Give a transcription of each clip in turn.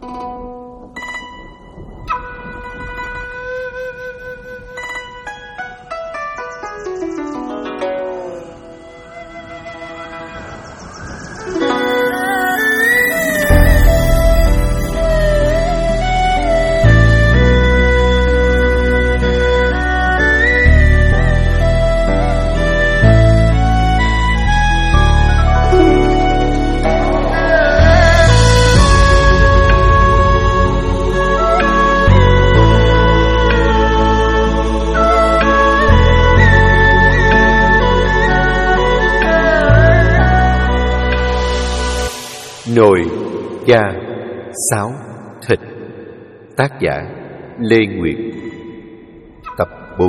Nồi ga sáo thịt. Tác giả Lê Nguyệt. Tập 4.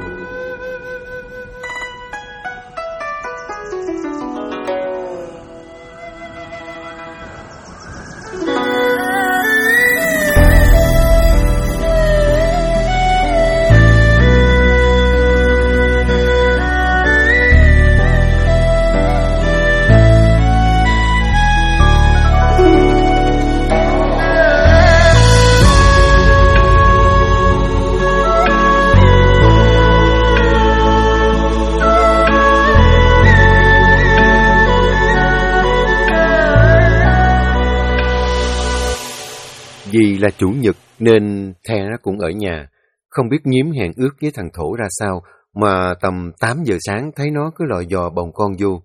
Vì là chủ nhật nên The nó cũng ở nhà. Không biết Nhiếm hẹn ước với thằng Thổ ra sao mà tầm 8 giờ sáng thấy nó cứ lò dò bồng con vô.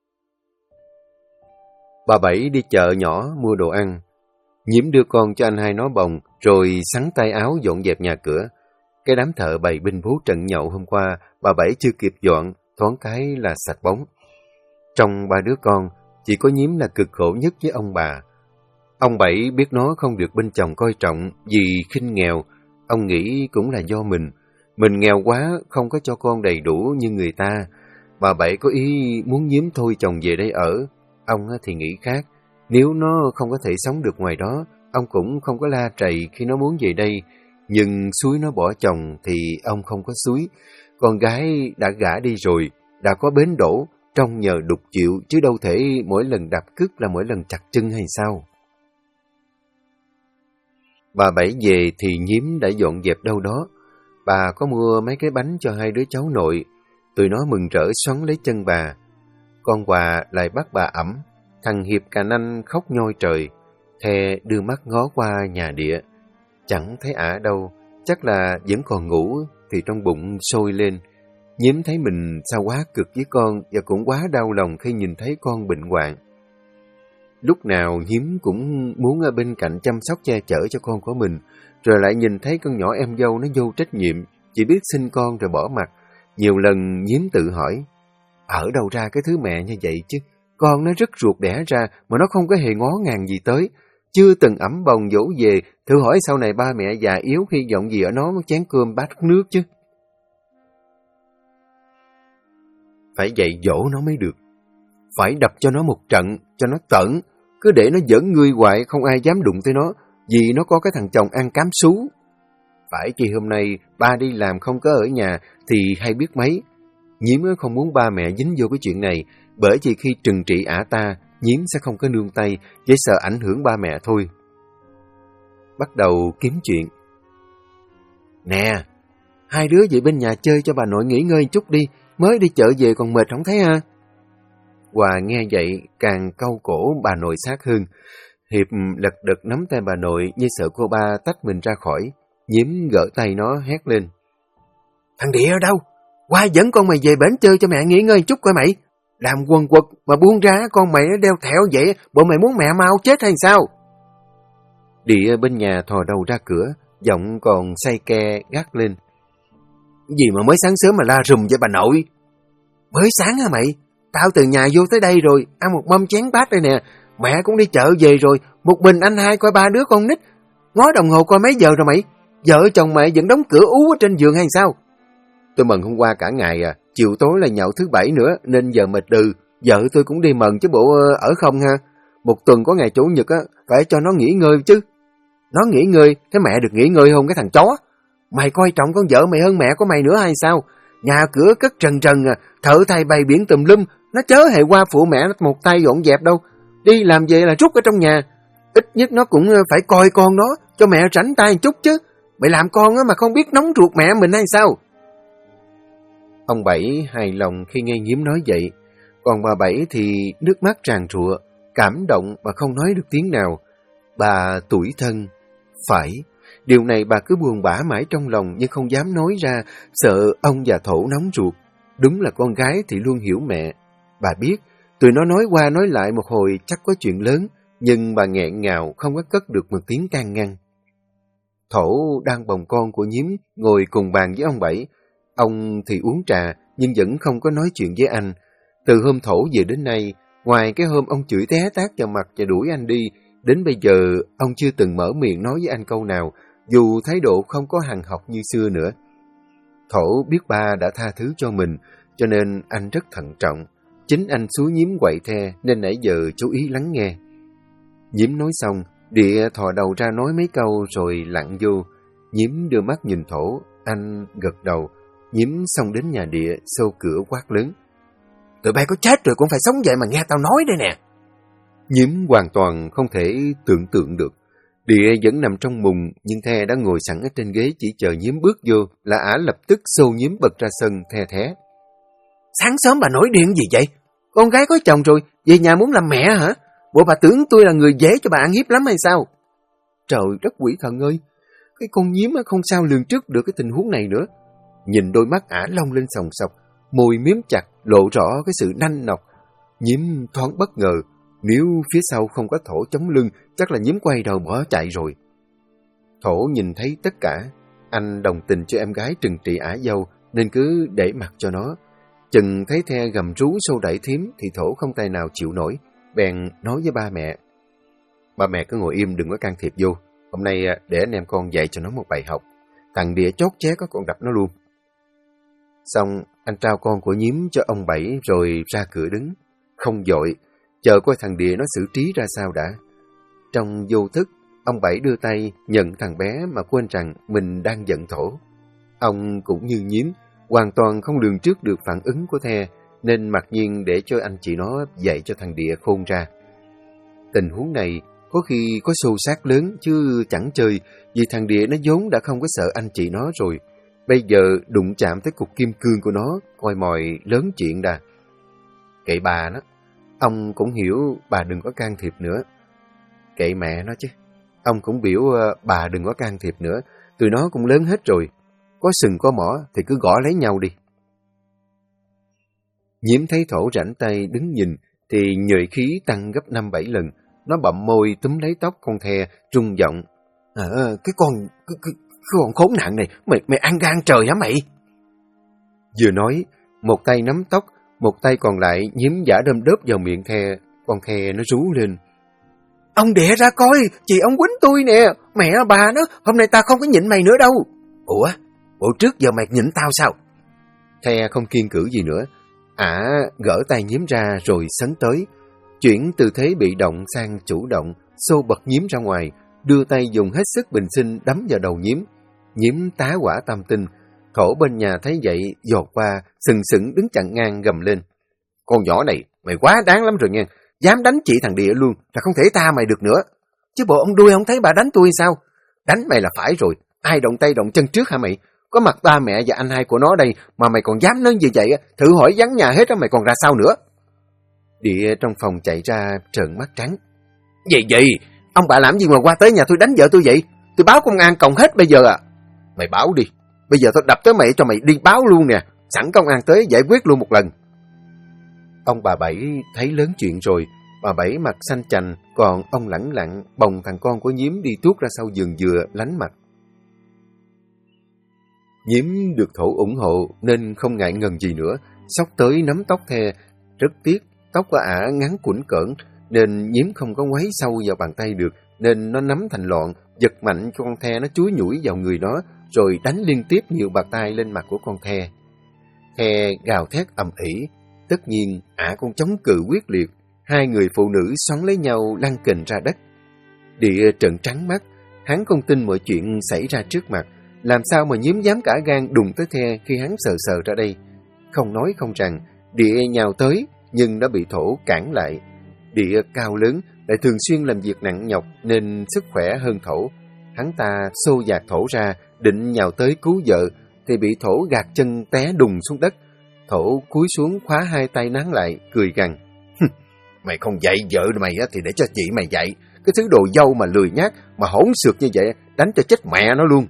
Bà Bảy đi chợ nhỏ mua đồ ăn. Nhiếm đưa con cho anh hai nó bồng rồi xắn tay áo dọn dẹp nhà cửa. Cái đám thợ bày binh bố trận nhậu hôm qua bà Bảy chưa kịp dọn, thoáng cái là sạch bóng. Trong ba đứa con, chỉ có Nhiếm là cực khổ nhất với ông bà. Ông Bảy biết nó không được bên chồng coi trọng vì khinh nghèo. Ông nghĩ cũng là do mình nghèo quá, không có cho con đầy đủ như người ta. Bà Bảy có ý muốn Nhiếm thôi chồng về đây ở. Ông thì nghĩ khác. Nếu nó không có thể sống được ngoài đó, ông cũng không có la trầy khi nó muốn về đây. Nhưng xúi nó bỏ chồng thì ông không có xúi. Con gái đã gả đi rồi, đã có bến đỗ, trông nhờ đục chịu, chứ đâu thể mỗi lần đạp cứt là mỗi lần chặt chân hay sao. Bà Bảy về thì Nhiếm đã dọn dẹp đâu đó. Bà có mua mấy cái bánh cho hai đứa cháu nội. Tụi nó mừng rỡ xoắn lấy chân bà. Con quà lại bắt bà ẵm. Thằng Hiệp Cà Nanh khóc nhoi trời. The đưa mắt ngó qua nhà Địa. Chẳng thấy ả đâu. Chắc là vẫn còn ngủ thì trong bụng sôi lên. Nhiếm thấy mình sao quá cực với con và cũng quá đau lòng khi nhìn thấy con bệnh hoạn. Lúc nào Nhiếm cũng muốn ở bên cạnh chăm sóc che chở cho con của mình, rồi lại nhìn thấy con nhỏ em dâu nó vô trách nhiệm, chỉ biết sinh con rồi bỏ mặc. Nhiều lần Nhiếm tự hỏi, ở đâu ra cái thứ mẹ như vậy chứ? Con nó rất ruột đẻ ra mà nó không có hề ngó ngàng gì tới. Chưa từng ẵm bồng dỗ về, thử hỏi sau này ba mẹ già yếu hy vọng gì ở nó một chén cơm bát nước chứ. Phải dạy dỗ nó mới được. Phải đập cho nó một trận, cho nó tởn. Cứ để nó giỡn ngươi hoài, không ai dám đụng tới nó, vì nó có cái thằng chồng ăn cám sú. Phải chi hôm nay ba đi làm không có ở nhà thì hay biết mấy. Nhiếm không muốn ba mẹ dính vô cái chuyện này, bởi vì khi trừng trị ả ta, Nhiếm sẽ không có nương tay, chỉ sợ ảnh hưởng ba mẹ thôi. Bắt đầu kiếm chuyện. Nè, hai đứa về bên nhà chơi cho bà nội nghỉ ngơi chút đi, mới đi chợ về còn mệt không thấy ha. Hòa nghe vậy càng cau cổ bà nội sát hơn. Hiệp lật đật nắm tay bà nội như sợ cô ba tách mình ra khỏi. Nhiếm gỡ tay nó hét lên. Thằng Địa ở đâu? Qua dẫn con mày về bển chơi cho mẹ nghỉ ngơi chút coi mày. Làm quần quật mà buông ra con mày nó đeo thẹo vậy, bộ mày muốn mẹ mau chết hay sao? Địa bên nhà thò đầu ra cửa, giọng còn say ke gắt lên. Gì mà mới sáng sớm mà la rùm với bà nội? Mới sáng hả mày? Tao từ nhà vô tới đây rồi, ăn một mâm chén bát đây nè. Mẹ cũng đi chợ về rồi, một mình anh hai coi ba đứa con nít. Ngó đồng hồ coi mấy giờ rồi mày? Vợ chồng mày vẫn đóng cửa ú ở trên giường hay sao? Tôi mần hôm qua cả ngày à, chiều tối là nhậu thứ Bảy nữa nên giờ mệt đừ. Vợ tôi cũng đi mần chứ bộ ở không ha. Một tuần có ngày Chủ nhật á, phải cho nó nghỉ ngơi chứ. Nó nghỉ ngơi, thế mẹ được nghỉ ngơi không cái thằng chó? Mày coi trọng con vợ mày hơn mẹ của mày nữa hay sao? Nhà cửa cất trần trần à, thợ thay bày biển tùm lum, nó chớ hề qua phụ mẹ một tay dọn dẹp đâu. Đi làm về là rút ở trong nhà. Ít nhất nó cũng phải coi con nó, cho mẹ rảnh tay một chút chứ. Mày làm con mà không biết nóng ruột mẹ mình hay sao? Ông Bảy hài lòng khi nghe Nhiễm nói vậy. Còn bà Bảy thì nước mắt tràn trụa, cảm động mà không nói được tiếng nào. Bà tủi thân. Phải, điều này bà cứ buồn bã mãi trong lòng nhưng không dám nói ra, sợ ông và Thổ nóng ruột. Đúng là con gái thì luôn hiểu mẹ. Bà biết, tụi nó nói qua nói lại một hồi chắc có chuyện lớn, nhưng bà nghẹn ngào không có cất được một tiếng can ngăn. Thổ đang bồng con của Nhiễm ngồi cùng bàn với ông Bảy. Ông thì uống trà nhưng vẫn không có nói chuyện với anh. Từ hôm Thổ về đến nay, ngoài cái hôm ông chửi té tát vào mặt và đuổi anh đi, đến bây giờ ông chưa từng mở miệng nói với anh câu nào, dù thái độ không có hằn học như xưa nữa. Thổ biết ba đã tha thứ cho mình, cho nên anh rất thận trọng. Chính anh xúi Nhiễm quậy the nên nãy giờ chú ý lắng nghe. Nhiễm nói xong, Địa thò đầu ra nói mấy câu rồi lặn vô. Nhiễm đưa mắt nhìn Thổ, anh gật đầu. Nhiễm xong đến nhà Địa, xô cửa quát lớn. Tụi bay có chết rồi cũng phải sống vậy mà nghe tao nói đây nè. Nhiễm hoàn toàn không thể tưởng tượng được. Địa vẫn nằm trong mùng, nhưng The đã ngồi sẵn ở trên ghế chỉ chờ Nhiễm bước vô là ả lập tức xô Nhiễm bật ra sân the thé. Sáng sớm bà nổi điên gì vậy? Con gái có chồng rồi, về nhà muốn làm mẹ hả? Bộ bà tưởng tôi là người dễ cho bà ăn hiếp lắm hay sao? Trời đất quỷ thần ơi! Cái con Nhiễm không sao lường trước được cái tình huống này nữa. Nhìn đôi mắt ả long lên sòng sọc, môi miếm chặt, lộ rõ cái sự nanh nọc. Nhiễm thoáng bất ngờ, nếu phía sau không có Thổ chống lưng, chắc là Nhiễm quay đầu bỏ chạy rồi. Thổ nhìn thấy tất cả, anh đồng tình cho em gái trừng trị ả dâu, nên cứ để mặc cho nó. Chừng thấy The gầm rú xô đẩy thím thì Thổ không tay nào chịu nổi, bèn nói với ba mẹ. Ba mẹ cứ ngồi im đừng có can thiệp vô, hôm nay để anh em con dạy cho nó một bài học. Thằng Địa chót ché có con đập nó luôn. Xong, anh trao con của Nhiễm cho ông Bảy rồi ra cửa đứng. Không vội, chờ coi thằng Địa nó xử trí ra sao đã. Trong vô thức, ông Bảy đưa tay nhận thằng bé mà quên rằng mình đang giận Thổ. Ông cũng như Nhiễm, hoàn toàn không lường trước được phản ứng của The, nên mặc nhiên để cho anh chị nó dạy cho thằng Địa khôn ra. Tình huống này có khi có xô xát lớn chứ chẳng chơi, vì thằng Địa nó vốn đã không có sợ anh chị nó rồi. Bây giờ đụng chạm tới cục kim cương của nó, coi mòi lớn chuyện đà. Kệ bà nó, ông cũng hiểu bà đừng có can thiệp nữa. Kệ mẹ nó chứ, ông cũng biểu bà đừng có can thiệp nữa, tụi nó cũng lớn hết rồi. Có sừng có mỏ thì cứ gõ lấy nhau đi. Nhiễm thấy Thổ rảnh tay đứng nhìn thì nhuệ khí tăng gấp 5-7 lần. Nó bậm môi túm lấy tóc con The, rung giọng. Cái con khốn nạn này, mày ăn gan trời hả mày? Vừa nói, một tay nắm tóc, một tay còn lại Nhiễm giả đơm đớp vào miệng The. Con The nó rú lên. Ông Địa ra coi, chị ông quýnh tôi nè, mẹ bà nó, hôm nay tao không có nhịn mày nữa đâu. Ủa, bộ trước giờ mày nhịn tao sao? The không kiên cử gì nữa. Ả gỡ tay Nhiễm ra rồi sấn tới, chuyển từ thế bị động sang chủ động, xô bật Nhiễm ra ngoài, đưa tay dùng hết sức bình sinh đấm vào đầu Nhiễm. Nhiễm tá hỏa tam tinh. Thổ bên nhà thấy vậy dột qua, sừng sững đứng chặn ngang gầm lên. Con nhỏ này, mày quá đáng lắm rồi nghe, dám đánh chị thằng Địa luôn, là không thể tha mày được nữa. Chứ bộ ông đuôi không thấy bà đánh tôi sao? Đánh mày là phải rồi, ai động tay động chân trước hả mày? Có mặt ba mẹ và anh hai của nó đây mà mày còn dám nói như vậy, thử hỏi vắng nhà hết á mày còn ra sao nữa? Địa trong phòng chạy ra trợn mắt trắng. Gì vậy? Ông bà làm gì mà qua tới nhà tôi đánh vợ tôi vậy? Tôi báo công an còng hết bây giờ à? Mày báo đi, bây giờ tôi đập tới mày cho mày đi báo luôn nè, sẵn công an tới giải quyết luôn một lần. Ông bà Bảy thấy lớn chuyện rồi, bà Bảy mặt xanh chành, còn ông lẳng lặng bồng thằng con của Nhiễm đi tuốt ra sau vườn dừa lánh mặt. Nhiễm được Thổ ủng hộ nên không ngại ngần gì nữa, xốc tới nắm tóc The. Rất tiếc, tóc của ả ngắn quẩn cỡn, nên Nhiễm không có ngoáy sâu vào bàn tay được, nên nó nắm thành lọn, giật mạnh cho con The nó chúi nhủi vào người nó, rồi đánh liên tiếp nhiều bạt tay lên mặt của con The. The gào thét ầm ĩ, tất nhiên ả cũng chống cự quyết liệt, hai người phụ nữ xoắn lấy nhau lăn kình ra đất. Địa trợn trắng mắt, hắn không tin mọi chuyện xảy ra trước mặt, làm sao mà Nhiễm dám cả gan đụng tới The khi hắn sờ sờ ra đây. Không nói không rằng, Địa nhào tới, nhưng nó bị Thổ cản lại. Địa cao lớn, lại thường xuyên làm việc nặng nhọc nên sức khỏe hơn Thổ. Hắn ta xô dạt Thổ ra, định nhào tới cứu vợ, thì bị Thổ gạt chân té đùng xuống đất. Thổ cúi xuống khóa hai tay nán lại, cười gằn. Mày không dạy vợ mày thì để cho chị mày dạy. Cái thứ đồ dâu mà lười nhác, mà hỗn xược như vậy, đánh cho chết mẹ nó luôn.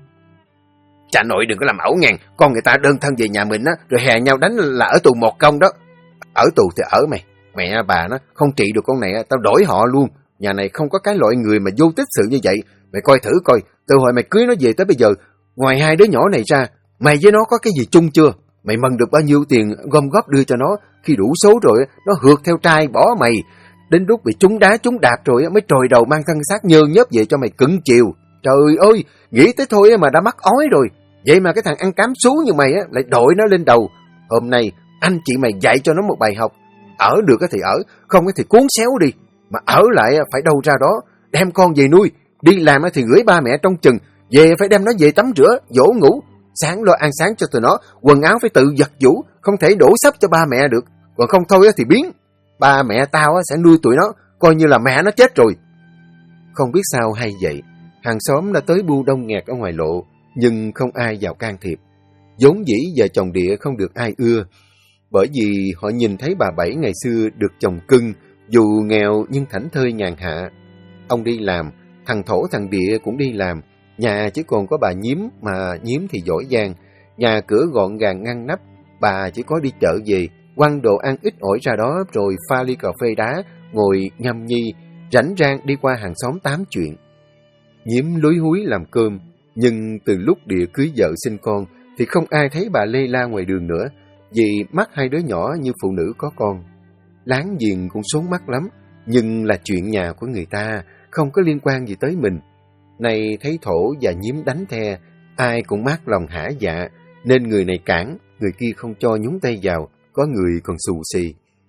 Cha nội đừng có làm ẩu ngàn, con người ta đơn thân về nhà mình rồi hè nhau đánh là ở tù một công đó. Ở tù thì ở mày, mẹ bà nó không trị được con này, tao đổi họ luôn. Nhà này không có cái loại người mà vô tích sự như vậy. Mày coi thử coi, từ hồi mày cưới nó về tới bây giờ, ngoài hai đứa nhỏ này ra, mày với nó có cái gì chung chưa? Mày mần được bao nhiêu tiền gom góp đưa cho nó, khi đủ số rồi nó hượt theo trai bỏ mày. Đến lúc bị trúng đá trúng đạp rồi mới trồi đầu mang thân xác nhơ nhớp về cho mày cưng chiều. Trời ơi, nghĩ tới thôi mà đã mắc ói rồi. Vậy mà cái thằng ăn cám sú như mày lại đội nó lên đầu. Hôm nay anh chị mày dạy cho nó một bài học. Ở được thì ở, không thì cuốn xéo đi. Mà ở lại phải đâu ra đó, đem con về nuôi. Đi làm thì gửi ba mẹ trong chừng, về phải đem nó về tắm rửa, dỗ ngủ. Sáng lo ăn sáng cho tụi nó, quần áo phải tự giặt giũ, không thể đổ sắp cho ba mẹ được. Còn không thôi thì biến. Ba mẹ tao sẽ nuôi tụi nó, coi như là mẹ nó chết rồi. Không biết sao hay vậy, hàng xóm đã tới bu đông nghẹt ở ngoài lộ, nhưng không ai vào can thiệp. Vốn dĩ vợ chồng Địa không được ai ưa, bởi vì họ nhìn thấy bà Bảy ngày xưa được chồng cưng, dù nghèo nhưng thảnh thơi nhàn hạ. Ông đi làm, thằng Thổ thằng Địa cũng đi làm, nhà chỉ còn có bà Nhiếm, mà Nhiếm thì giỏi giang, nhà cửa gọn gàng ngăn nắp, bà chỉ có đi chợ về, quăng đồ ăn ít ỏi ra đó rồi pha ly cà phê đá, ngồi nhâm nhi, rảnh rang đi qua hàng xóm tám chuyện. Nhiếm lúi húi làm cơm, nhưng từ lúc Địa cưới vợ sinh con thì không ai thấy bà lê la ngoài đường nữa, vì mắt hai đứa nhỏ như phụ nữ có con. Láng giềng cũng xốn mắt lắm, nhưng là chuyện nhà của người ta, không có liên quan gì tới mình. Này thấy Thổ và Nhiếm đánh the, ai cũng mát lòng hả dạ, nên người này cản, người kia không cho nhúng tay vào, có người còn xù xì.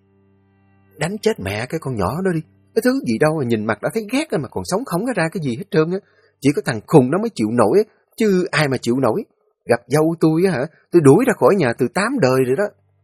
Đánh chết mẹ cái con nhỏ đó đi, cái thứ gì đâu mà nhìn mặt đã thấy ghét mà còn sống không có ra cái gì hết trơn á. Chỉ có thằng khùng nó mới chịu nổi, chứ ai mà chịu nổi. Gặp dâu tôi á hả, tôi đuổi ra khỏi nhà từ 8 đời rồi đó.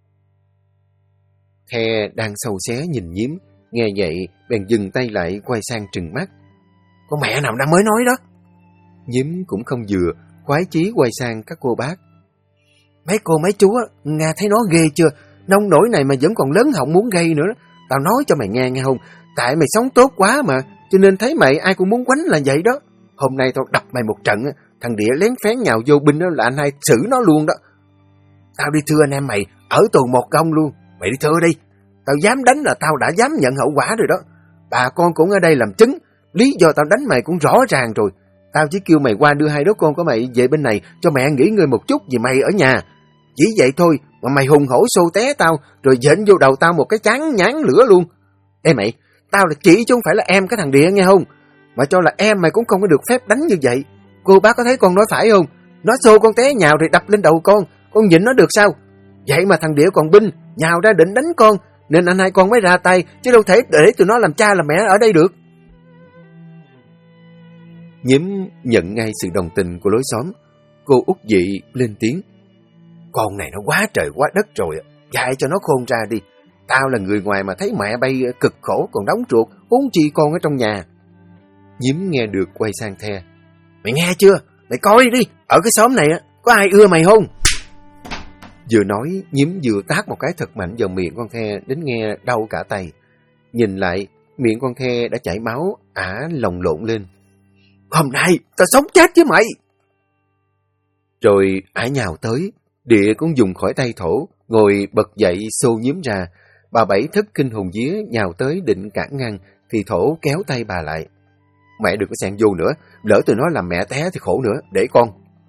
The đang sầu xé nhìn Nhiếm, nghe vậy bèn dừng tay lại quay sang trừng mắt. Con mẹ nào đang mới nói đó? Nhiếm cũng không vừa, khoái chí quay sang các cô bác. Mấy cô mấy chú á, nghe thấy nó ghê chưa? Nông nổi này mà vẫn còn lớn họng muốn gây nữa. Tao nói cho mày nghe không? Tại mày sống tốt quá mà, cho nên thấy mày ai cũng muốn quánh là vậy đó. Hôm nay tao đập mày một trận, thằng Địa lén phén nhào vô binh đó là anh hai xử nó luôn đó. Tao đi thưa anh em mày, ở tù một công luôn. Mày đi thưa đi. Tao dám đánh là tao đã dám nhận hậu quả rồi đó. Bà con cũng ở đây làm chứng. Lý do tao đánh mày cũng rõ ràng rồi. Tao chỉ kêu mày qua đưa hai đứa con của mày về bên này cho mẹ nghỉ ngơi một chút vì mày ở nhà. Chỉ vậy thôi mà mày hùng hổ xô té tao rồi dện vô đầu tao một cái chán nhán lửa luôn. Ê mày, tao là chị chứ không phải là em cái thằng Địa nghe không? Mà cho là em mày cũng không có được phép đánh như vậy. Cô bác có thấy con nói phải không? Nó xô con té nhào rồi đập lên đầu con nhịn nó được sao? Vậy mà thằng Địa còn binh, nhào ra định đánh con, nên anh hai con mới ra tay, chứ đâu thể để tụi nó làm cha làm mẹ ở đây được. Nhiếm nhận ngay sự đồng tình của lối xóm. Cô út dị lên tiếng. Con này nó quá trời quá đất rồi, dạy cho nó khôn ra đi. Tao là người ngoài mà thấy mẹ bay cực khổ còn đóng ruột, huống chi con ở trong nhà. Nhiếm nghe được quay sang The. Mày nghe chưa? Mày coi đi, ở cái xóm này có ai ưa mày không? Vừa nói, Nhiếm vừa tát một cái thật mạnh vào miệng con The đến nghe đau cả tay. Nhìn lại, miệng con The đã chảy máu, ả lồng lộn lên. Hôm nay, tao sống chết với mày! Rồi ả nhào tới, Địa cũng dùng khỏi tay Thổ, ngồi bật dậy xô Nhiếm ra. Bà Bảy thất kinh hồn vía nhào tới định cản ngăn, thì Thổ kéo tay bà lại. Mẹ đừng có xen vô nữa, lỡ tụi nó làm mẹ té thì khổ nữa, để con.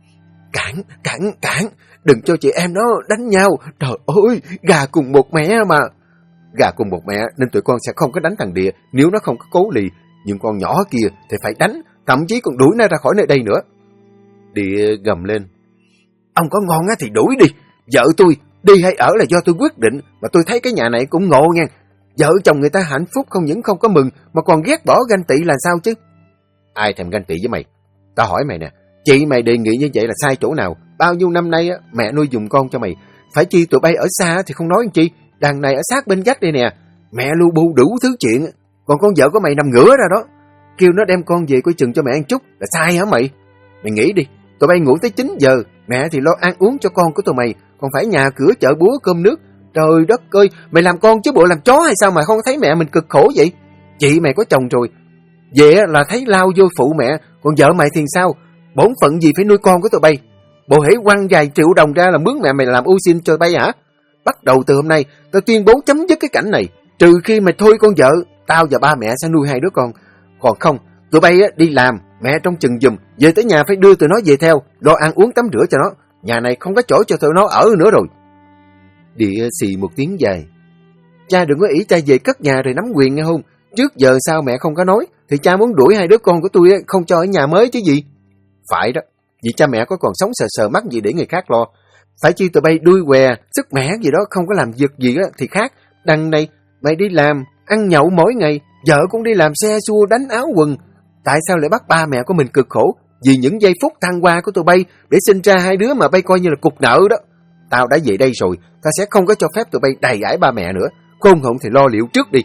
Cản, đừng cho chị em nó đánh nhau, trời ơi, gà cùng một mẹ mà. Gà cùng một mẹ nên tụi con sẽ không có đánh thằng Địa nếu nó không có cố lì, nhưng con nhỏ kia thì phải đánh, thậm chí còn đuổi nó ra khỏi nơi đây nữa. Địa gầm lên. Ông có ngon thì đuổi đi, vợ tôi đi hay ở là do tôi quyết định, mà tôi thấy cái nhà này cũng ngộ nha. Vợ chồng người ta hạnh phúc không những không có mừng mà còn ghét bỏ ganh tị là sao chứ? Ai thèm ganh tị với mày? Tao hỏi mày nè, chị mày đề nghị như vậy là sai chỗ nào? Bao nhiêu năm nay mẹ nuôi dùm con cho mày, phải chi tụi bay ở xa thì không nói chi, đằng này ở sát bên vách đây nè, mẹ lu bu đủ thứ chuyện. Còn con vợ của mày nằm ngửa ra đó, kêu nó đem con về coi chừng cho mẹ ăn chút là sai hả mày? Mày nghĩ đi, tụi bay ngủ tới 9 giờ, mẹ thì lo ăn uống cho con của tụi mày, còn phải nhà cửa chợ búa cơm nước. Trời đất ơi, mày làm con chứ bộ làm chó hay sao mà không thấy mẹ mình cực khổ vậy? Chị mày có chồng rồi, về là thấy lao vô phụ mẹ, còn vợ mày thì sao? Bổn phận gì phải nuôi con của tụi bay? Bộ hễ quăng vài triệu đồng ra là mướn mẹ mày làm ô xin cho bay hả? Bắt đầu từ hôm nay, tao tuyên bố chấm dứt cái cảnh này, trừ khi mày thôi con vợ, tao và ba mẹ sẽ nuôi hai đứa con. Còn không, tụi bay đi làm, mẹ trông chừng giùm, về tới nhà phải đưa tụi nó về theo, lo ăn uống tắm rửa cho nó. Nhà này không có chỗ cho tụi nó ở nữa rồi. Địa xì một tiếng dài. Cha đừng có ý cha về cất nhà rồi nắm quyền nghe không? Trước giờ sao mẹ không có nói, thì cha muốn đuổi hai đứa con của tôi không cho ở nhà mới chứ gì. Phải đó, vì cha mẹ có còn sống sờ sờ mắt gì để người khác lo. Phải chi tụi bay đuôi què, sức mẻ gì đó không có làm việc gì thì khác. Đằng này, mày đi làm, ăn nhậu mỗi ngày, vợ cũng đi làm xe xua đánh áo quần. Tại sao lại bắt ba mẹ của mình cực khổ? Vì những giây phút thăng hoa của tụi bay để sinh ra hai đứa mà bay coi như là cục nợ đó. Tao đã về đây rồi, tao sẽ không có cho phép tụi bay đầy ải ba mẹ nữa. Khôn hồn thì lo liệu trước đi.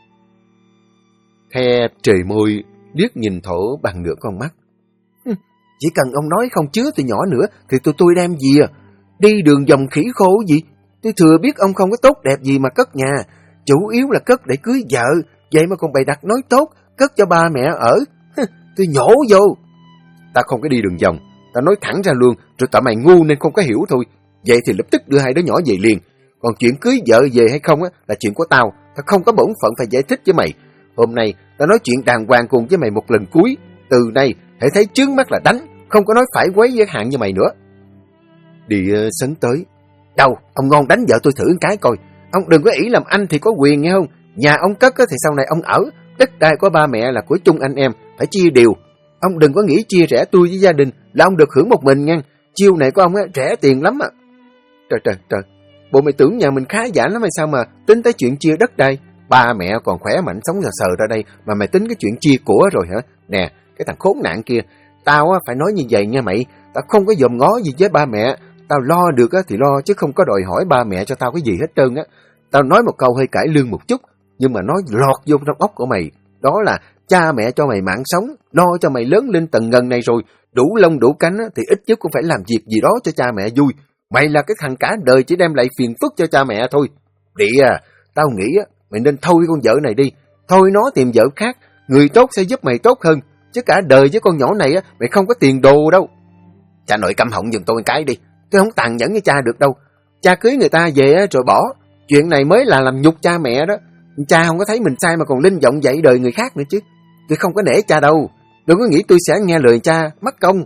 The trời môi, liếc nhìn Thổ bằng nửa con mắt. Chỉ cần ông nói không chứa tụi nhỏ nữa thì tụi tôi đem gì à? Đi đường vòng khỉ khô gì? Tôi thừa biết ông không có tốt đẹp gì mà cất nhà. Chủ yếu là cất để cưới vợ. Vậy mà còn bày đặt nói tốt, cất cho ba mẹ ở. Tôi nhổ vô. Ta không có đi đường vòng, ta nói thẳng ra luôn, rồi tại mày ngu nên không có hiểu thôi. Vậy thì lập tức đưa hai đứa nhỏ về liền. Còn chuyện cưới vợ về hay không là chuyện của tao. Ta không có bổn phận phải giải thích với mày. Hôm nay ta nói chuyện đàng hoàng cùng với mày một lần cuối. Từ nay hãy thấy trước mắt là đánh, không có nói phải quấy giới hạn như mày nữa. Địa sấn tới. Đâu, ông ngon đánh vợ tôi thử cái coi. Ông đừng có ý làm anh thì có quyền nghe không? Nhà ông cất thì sau này ông ở. Đất đai của ba mẹ là của chung anh em, phải chia đều. Ông đừng có nghĩ chia rẽ tôi với gia đình là ông được hưởng một mình nha. Chiêu này của ông rẻ tiền lắm à. Trời, bộ mày tưởng nhà mình khá giả lắm hay sao mà tính tới chuyện chia đất đai? Ba mẹ còn khỏe mạnh sống sờ sờ ra đây mà mày tính cái chuyện chia của rồi hả? Nè, cái thằng khốn nạn kia, tao phải nói như vậy nha mày. Tao không có dòm ngó gì với ba mẹ. Tao lo được thì lo chứ không có đòi hỏi ba mẹ cho tao cái gì hết trơn á. Tao nói một câu hơi cãi lương một chút, nhưng mà nói lọt vô trong óc của mày. Đó là cha mẹ cho mày mạng sống, lo cho mày lớn lên tầng ngần này rồi, đủ lông đủ cánh thì ít nhất cũng phải làm việc gì đó cho cha mẹ vui. Mày là cái thằng cả đời chỉ đem lại phiền phức cho cha mẹ thôi. Địa tao nghĩ mày nên thôi con vợ này đi. Thôi nó tìm vợ khác, người tốt sẽ giúp mày tốt hơn. Chứ cả đời với con nhỏ này mày không có tiền đồ đâu. Cha nội câm họng giùm tôi cái đi. Tôi không tàn nhẫn với cha được đâu. Cha cưới người ta về rồi bỏ. Chuyện này mới là làm nhục cha mẹ đó. Cha không có thấy mình sai mà còn linh vọng dạy đời người khác nữa chứ. Tôi không có nể cha đâu. Đừng có nghĩ tôi sẽ nghe lời cha, mất công.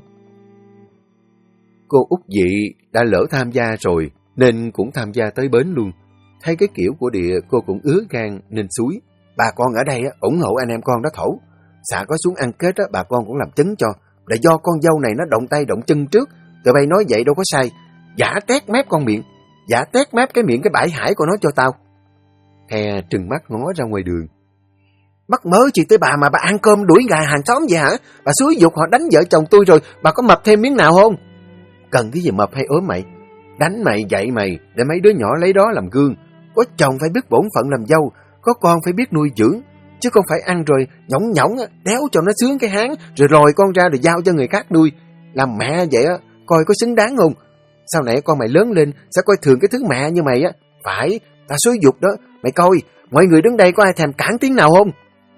Cô Út Dị đã lỡ tham gia rồi nên cũng tham gia tới bến luôn. Thấy cái kiểu của Địa cô cũng ứa gan nên xúi. Bà con ở đây ủng hộ anh em con đó Thổ. Xạ có xuống ăn kết bà con cũng làm chứng cho. Là do con dâu này nó động tay động chân trước. Tụi bay nói vậy đâu có sai. Giả tét mép con miệng. Giả tét mép cái miệng cái bãi hải của nó cho tao. He trừng mắt ngó ra ngoài đường. Mắc mớ chị tới bà mà bà ăn cơm đuổi gà hàng xóm vậy hả? Bà xúi giục họ đánh vợ chồng tôi rồi. Bà có mập thêm miếng nào không? Cần cái gì mập hay ốm mày? Đánh mày dạy mày để mấy đứa nhỏ lấy đó làm gương. Có chồng phải biết bổn phận làm dâu. Có con phải biết nuôi dưỡng. Chứ không phải ăn rồi nhõng nhõng đéo cho nó sướng cái háng. Rồi con ra rồi giao cho người khác nuôi. Làm mẹ vậy coi có xứng đáng không? Sau này con mày lớn lên sẽ coi thường cái thứ mẹ như mày Phải, ta xúi giục đó. Mày coi, mọi người đứng đây có ai thèm cản tiếng nào không?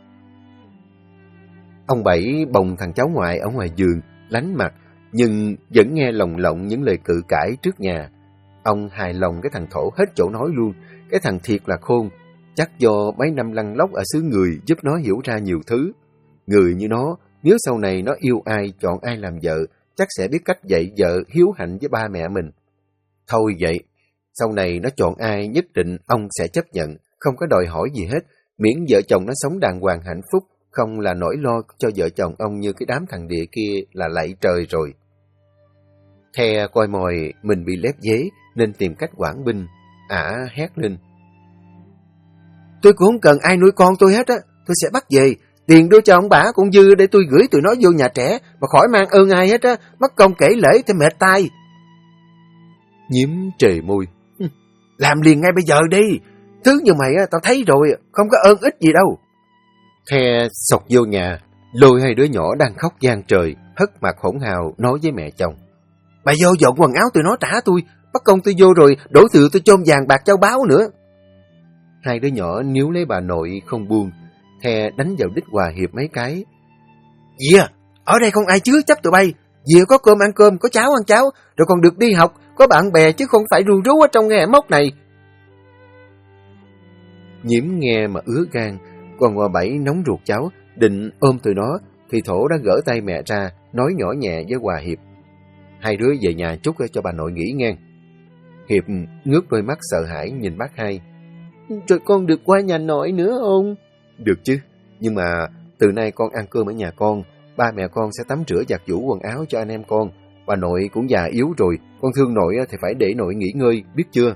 Ông Bảy bồng thằng cháu ngoại ở ngoài giường, lánh mặt, nhưng vẫn nghe lồng lộng những lời cự cãi trước nhà. Ông hài lòng cái thằng Thổ hết chỗ nói luôn. Cái thằng thiệt là khôn. Chắc do mấy năm lăn lóc ở xứ người giúp nó hiểu ra nhiều thứ. Người như nó, nếu sau này nó yêu ai, chọn ai làm vợ, chắc sẽ biết cách dạy vợ hiếu hạnh với ba mẹ mình. Thôi vậy, sau này nó chọn ai nhất định ông sẽ chấp nhận, không có đòi hỏi gì hết, miễn vợ chồng nó sống đàng hoàng hạnh phúc, không là nỗi lo cho vợ chồng ông như cái đám thằng Địa kia là lạy trời rồi. The coi mồi mình bị lép vế nên tìm cách quản binh, hét lên. Tôi cũng không cần ai nuôi con tôi hết tôi sẽ bắt về, tiền đưa cho ông bả cũng dư để tôi gửi tụi nó vô nhà trẻ, mà khỏi mang ơn ai hết mất công kể lễ thì mệt tai. Nhiễm trề môi. Làm liền ngay bây giờ đi, thứ như mày tao thấy rồi, không có ơn ích gì đâu. The xộc vô nhà, lôi hai đứa nhỏ đang khóc gian trời, hất mặt hỗn hào nói với mẹ chồng. Bà vô dọn quần áo tụi nó trả tôi, bắt công tôi vô rồi đổ thừa tôi chôn vàng bạc châu báu nữa. Hai đứa nhỏ níu lấy bà nội không buông, The đánh vào đít Hòa Hiệp mấy cái. Dì à, ở đây không ai chứa chấp tụi bay, dì có cơm ăn cơm, có cháo ăn cháo, rồi còn được đi học, có bạn bè chứ không phải ru rú ở trong cái hẻm mốc này. Nhiễm nghe mà ứa gan, còn Hòa Bảy nóng ruột cháu, định ôm tụi nó, thì Thổ đã gỡ tay mẹ ra, nói nhỏ nhẹ với Hòa Hiệp. Hai đứa về nhà chút cho bà nội nghỉ ngang. Hiệp ngước đôi mắt sợ hãi nhìn bác hai. Rồi con được qua nhà nội nữa không? Được chứ, nhưng mà từ nay con ăn cơm ở nhà con, ba mẹ con sẽ tắm rửa giặt giũ quần áo cho anh em con. Bà nội cũng già yếu rồi, con thương nội thì phải để nội nghỉ ngơi, biết chưa?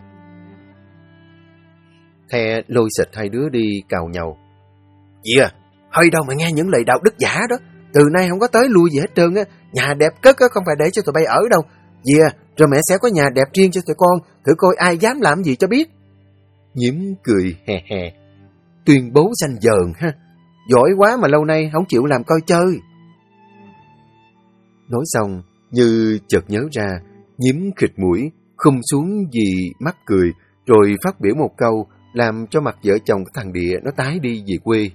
The lôi xịt hai đứa đi cào nhau. Dì à, hơi đâu mà nghe những lời đạo đức giả đó. Từ nay không có tới lui gì hết trơn á. Nhà đẹp cất á, không phải để cho tụi bay ở đâu. Dì à, rồi mẹ sẽ có nhà đẹp riêng cho tụi con, thử coi ai dám làm gì cho biết. Nhiễm cười hè hè. Tuyên bố danh dờn ha. Giỏi quá mà lâu nay không chịu làm coi chơi. Nói xong, như chợt nhớ ra, Nhiễm khịt mũi, khum xuống vì mắc cười, rồi phát biểu một câu, làm cho mặt vợ chồng cái thằng Địa nó tái đi về quê.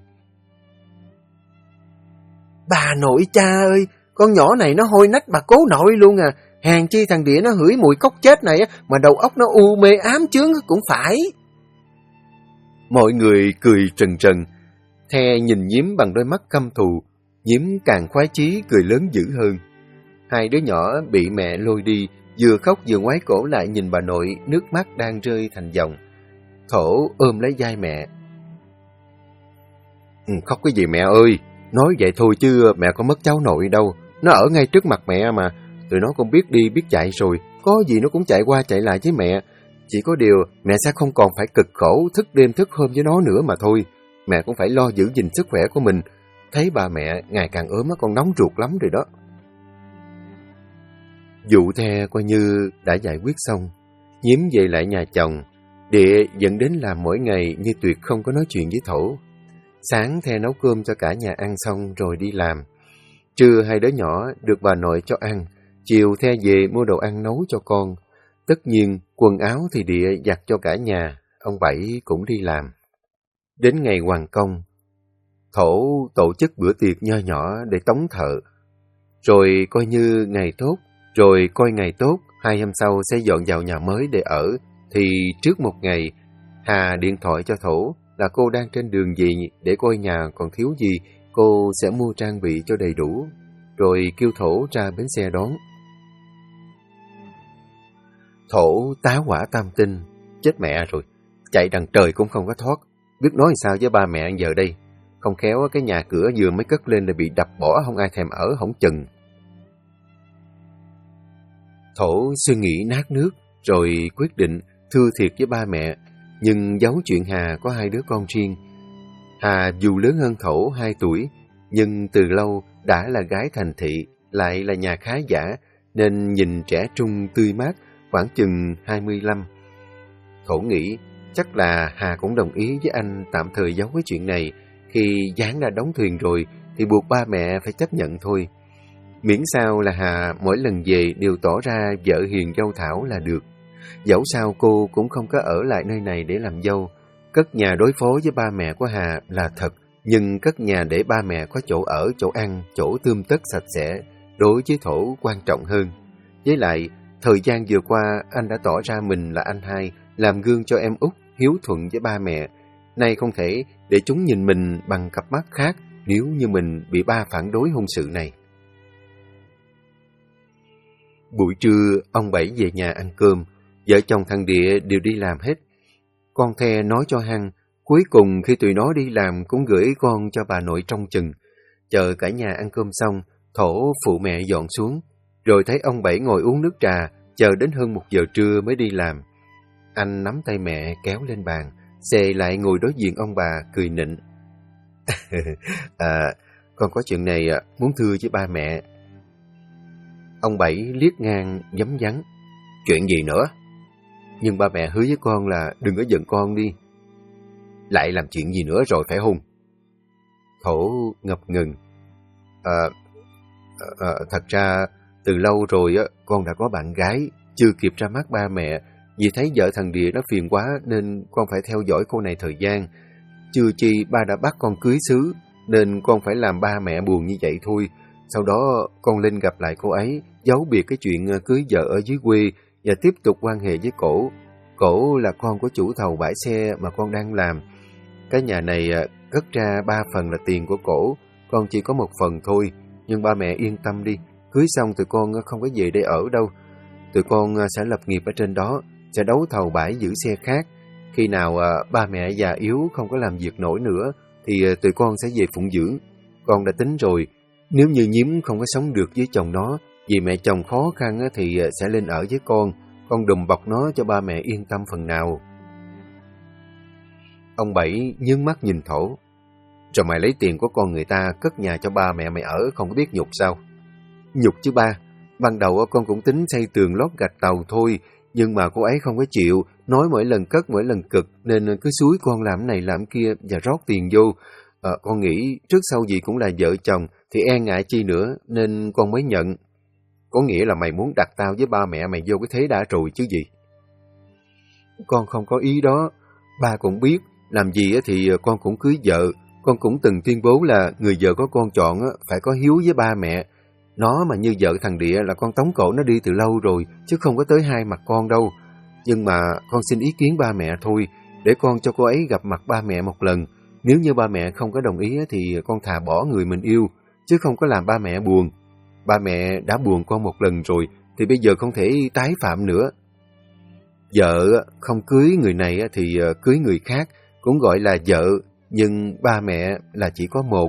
Bà nội cha ơi, con nhỏ này nó hôi nách bà cố nội luôn à. Hèn chi thằng Địa nó hửi mùi cốc chết này mà đầu óc nó u mê ám chướng cũng phải. Mọi người cười trần trần. The nhìn Nhiễm bằng đôi mắt căm thù. Nhiễm càng khoái chí cười lớn dữ hơn. Hai đứa nhỏ bị mẹ lôi đi, vừa khóc vừa ngoái cổ lại nhìn bà nội, nước mắt đang rơi thành dòng. Thổ ôm lấy vai mẹ. Khóc cái gì mẹ ơi, nói vậy thôi chứ mẹ có mất cháu nội đâu. Nó ở ngay trước mặt mẹ mà, tụi nó cũng biết đi biết chạy rồi, có gì nó cũng chạy qua chạy lại với mẹ. Chỉ có điều mẹ sẽ không còn phải cực khổ thức đêm thức hôm với nó nữa mà thôi. Mẹ cũng phải lo giữ gìn sức khỏe của mình. Thấy bà mẹ ngày càng ốm con nóng ruột lắm rồi đó. Vụ The coi như đã giải quyết xong. Nhiễm về lại nhà chồng. Địa dẫn đến làm mỗi ngày như tuyệt không có nói chuyện với Thổ. Sáng The nấu cơm cho cả nhà ăn xong rồi đi làm. Trưa hai đứa nhỏ được bà nội cho ăn. Chiều The về mua đồ ăn nấu cho con. Tất nhiên quần áo thì Địa giặt cho cả nhà. Ông Bảy cũng đi làm. Đến ngày hoàn công, Thổ tổ chức bữa tiệc nho nhỏ để tống thợ. Rồi coi như ngày tốt, rồi coi ngày tốt, 2 hôm sau sẽ dọn vào nhà mới để ở. Thì trước một ngày, Hà điện thoại cho Thổ là cô đang trên đường về để coi nhà còn thiếu gì, cô sẽ mua trang bị cho đầy đủ, rồi kêu Thổ ra bến xe đón. Thổ tá hỏa tam tinh, chết mẹ rồi, chạy đằng trời cũng không có thoát, biết nói sao với ba mẹ giờ đây. Không khéo cái nhà cửa vừa mới cất lên là bị đập bỏ, không ai thèm ở hổng chừng. Thổ suy nghĩ nát nước, rồi quyết định thưa thiệt với ba mẹ, nhưng giấu chuyện Hà có 2 đứa con riêng. Hà dù lớn hơn Thổ 2 tuổi, nhưng từ lâu đã là gái thành thị, lại là nhà khá giả, nên nhìn trẻ trung tươi mát, khoảng chừng 25. Thổ nghĩ chắc là Hà cũng đồng ý với anh tạm thời giấu cái chuyện này, khi gián đã đóng thuyền rồi thì buộc ba mẹ phải chấp nhận thôi. Miễn sao là Hà mỗi lần về đều tỏ ra vợ hiền dâu thảo là được. Dẫu sao cô cũng không có ở lại nơi này để làm dâu. Cất nhà đối phó với ba mẹ của Hà là thật, nhưng cất nhà để ba mẹ có chỗ ở, chỗ ăn, chỗ tươm tất sạch sẽ, đối với Thổ quan trọng hơn. Với lại, thời gian vừa qua anh đã tỏ ra mình là anh hai, làm gương cho em út, hiếu thuận với ba mẹ. Nay không thể để chúng nhìn mình bằng cặp mắt khác nếu như mình bị ba phản đối hôn sự này. Buổi trưa, ông Bảy về nhà ăn cơm, vợ chồng thằng Địa đều đi làm hết. Con The nói cho Hằng, cuối cùng khi tụi nó đi làm cũng gửi con cho bà nội trông chừng. Chờ cả nhà ăn cơm xong, Thổ phụ mẹ dọn xuống, rồi thấy ông Bảy ngồi uống nước trà, chờ đến hơn 1 giờ trưa mới đi làm. Anh nắm tay mẹ kéo lên bàn, xề lại ngồi đối diện ông bà, cười nịnh. Con có chuyện này muốn thưa với ba mẹ. Ông Bảy liếc ngang giấm dắn. Chuyện gì nữa? Nhưng ba mẹ hứa với con là đừng có giận con đi. Lại làm chuyện gì nữa rồi phải không? Thổ ngập ngừng. Thật ra từ lâu rồi con đã có bạn gái, chưa kịp ra mắt ba mẹ. Vì thấy vợ thằng Địa nó phiền quá nên con phải theo dõi cô này thời gian. Chưa chi ba đã bắt con cưới xứ, nên con phải làm ba mẹ buồn như vậy thôi. Sau đó con lên gặp lại cô ấy, giấu biệt cái chuyện cưới vợ ở dưới quê và tiếp tục quan hệ với cổ. Cổ là con của chủ thầu bãi xe mà con đang làm. Cái nhà này cất ra 3 phần là tiền của cổ, con chỉ có 1 phần thôi. Nhưng ba mẹ yên tâm đi, cưới xong tụi con không có về đây ở đâu. Tụi con sẽ lập nghiệp ở trên đó, sẽ đấu thầu bãi giữ xe khác. Khi nào ba mẹ già yếu không có làm việc nổi nữa thì tụi con sẽ về phụng dưỡng. Con đã tính rồi, nếu như Nhiếm không có sống được với chồng nó, vì mẹ chồng khó khăn thì sẽ lên ở với con đùm bọc nó cho ba mẹ yên tâm phần nào. Ông Bảy nhướng mắt nhìn Thổ. Rồi mày lấy tiền của con người ta cất nhà cho ba mẹ mày ở, không có biết nhục sao? Nhục chứ ba, ban đầu con cũng tính xây tường lót gạch tàu thôi, nhưng mà cô ấy không có chịu, nói mỗi lần cất mỗi lần cực, nên cứ xúi con làm này làm kia và rót tiền vô. Con nghĩ trước sau gì cũng là vợ chồng, thì e ngại chi nữa, nên con mới nhận. Có nghĩa là mày muốn đặt tao với ba mẹ mày vô cái thế đã rồi chứ gì? Con không có ý đó, ba cũng biết, làm gì thì con cũng cưới vợ. Con cũng từng tuyên bố là người vợ có con chọn phải có hiếu với ba mẹ. Nó mà như vợ thằng Địa là con tống cổ nó đi từ lâu rồi, chứ không có tới hai mặt con đâu. Nhưng mà con xin ý kiến ba mẹ thôi, để con cho cô ấy gặp mặt ba mẹ một lần. Nếu như ba mẹ không có đồng ý thì con thà bỏ người mình yêu, chứ không có làm ba mẹ buồn. Ba mẹ đã buồn con một lần rồi, thì bây giờ không thể tái phạm nữa. Vợ không cưới người này thì cưới người khác, cũng gọi là vợ, nhưng ba mẹ là chỉ có một.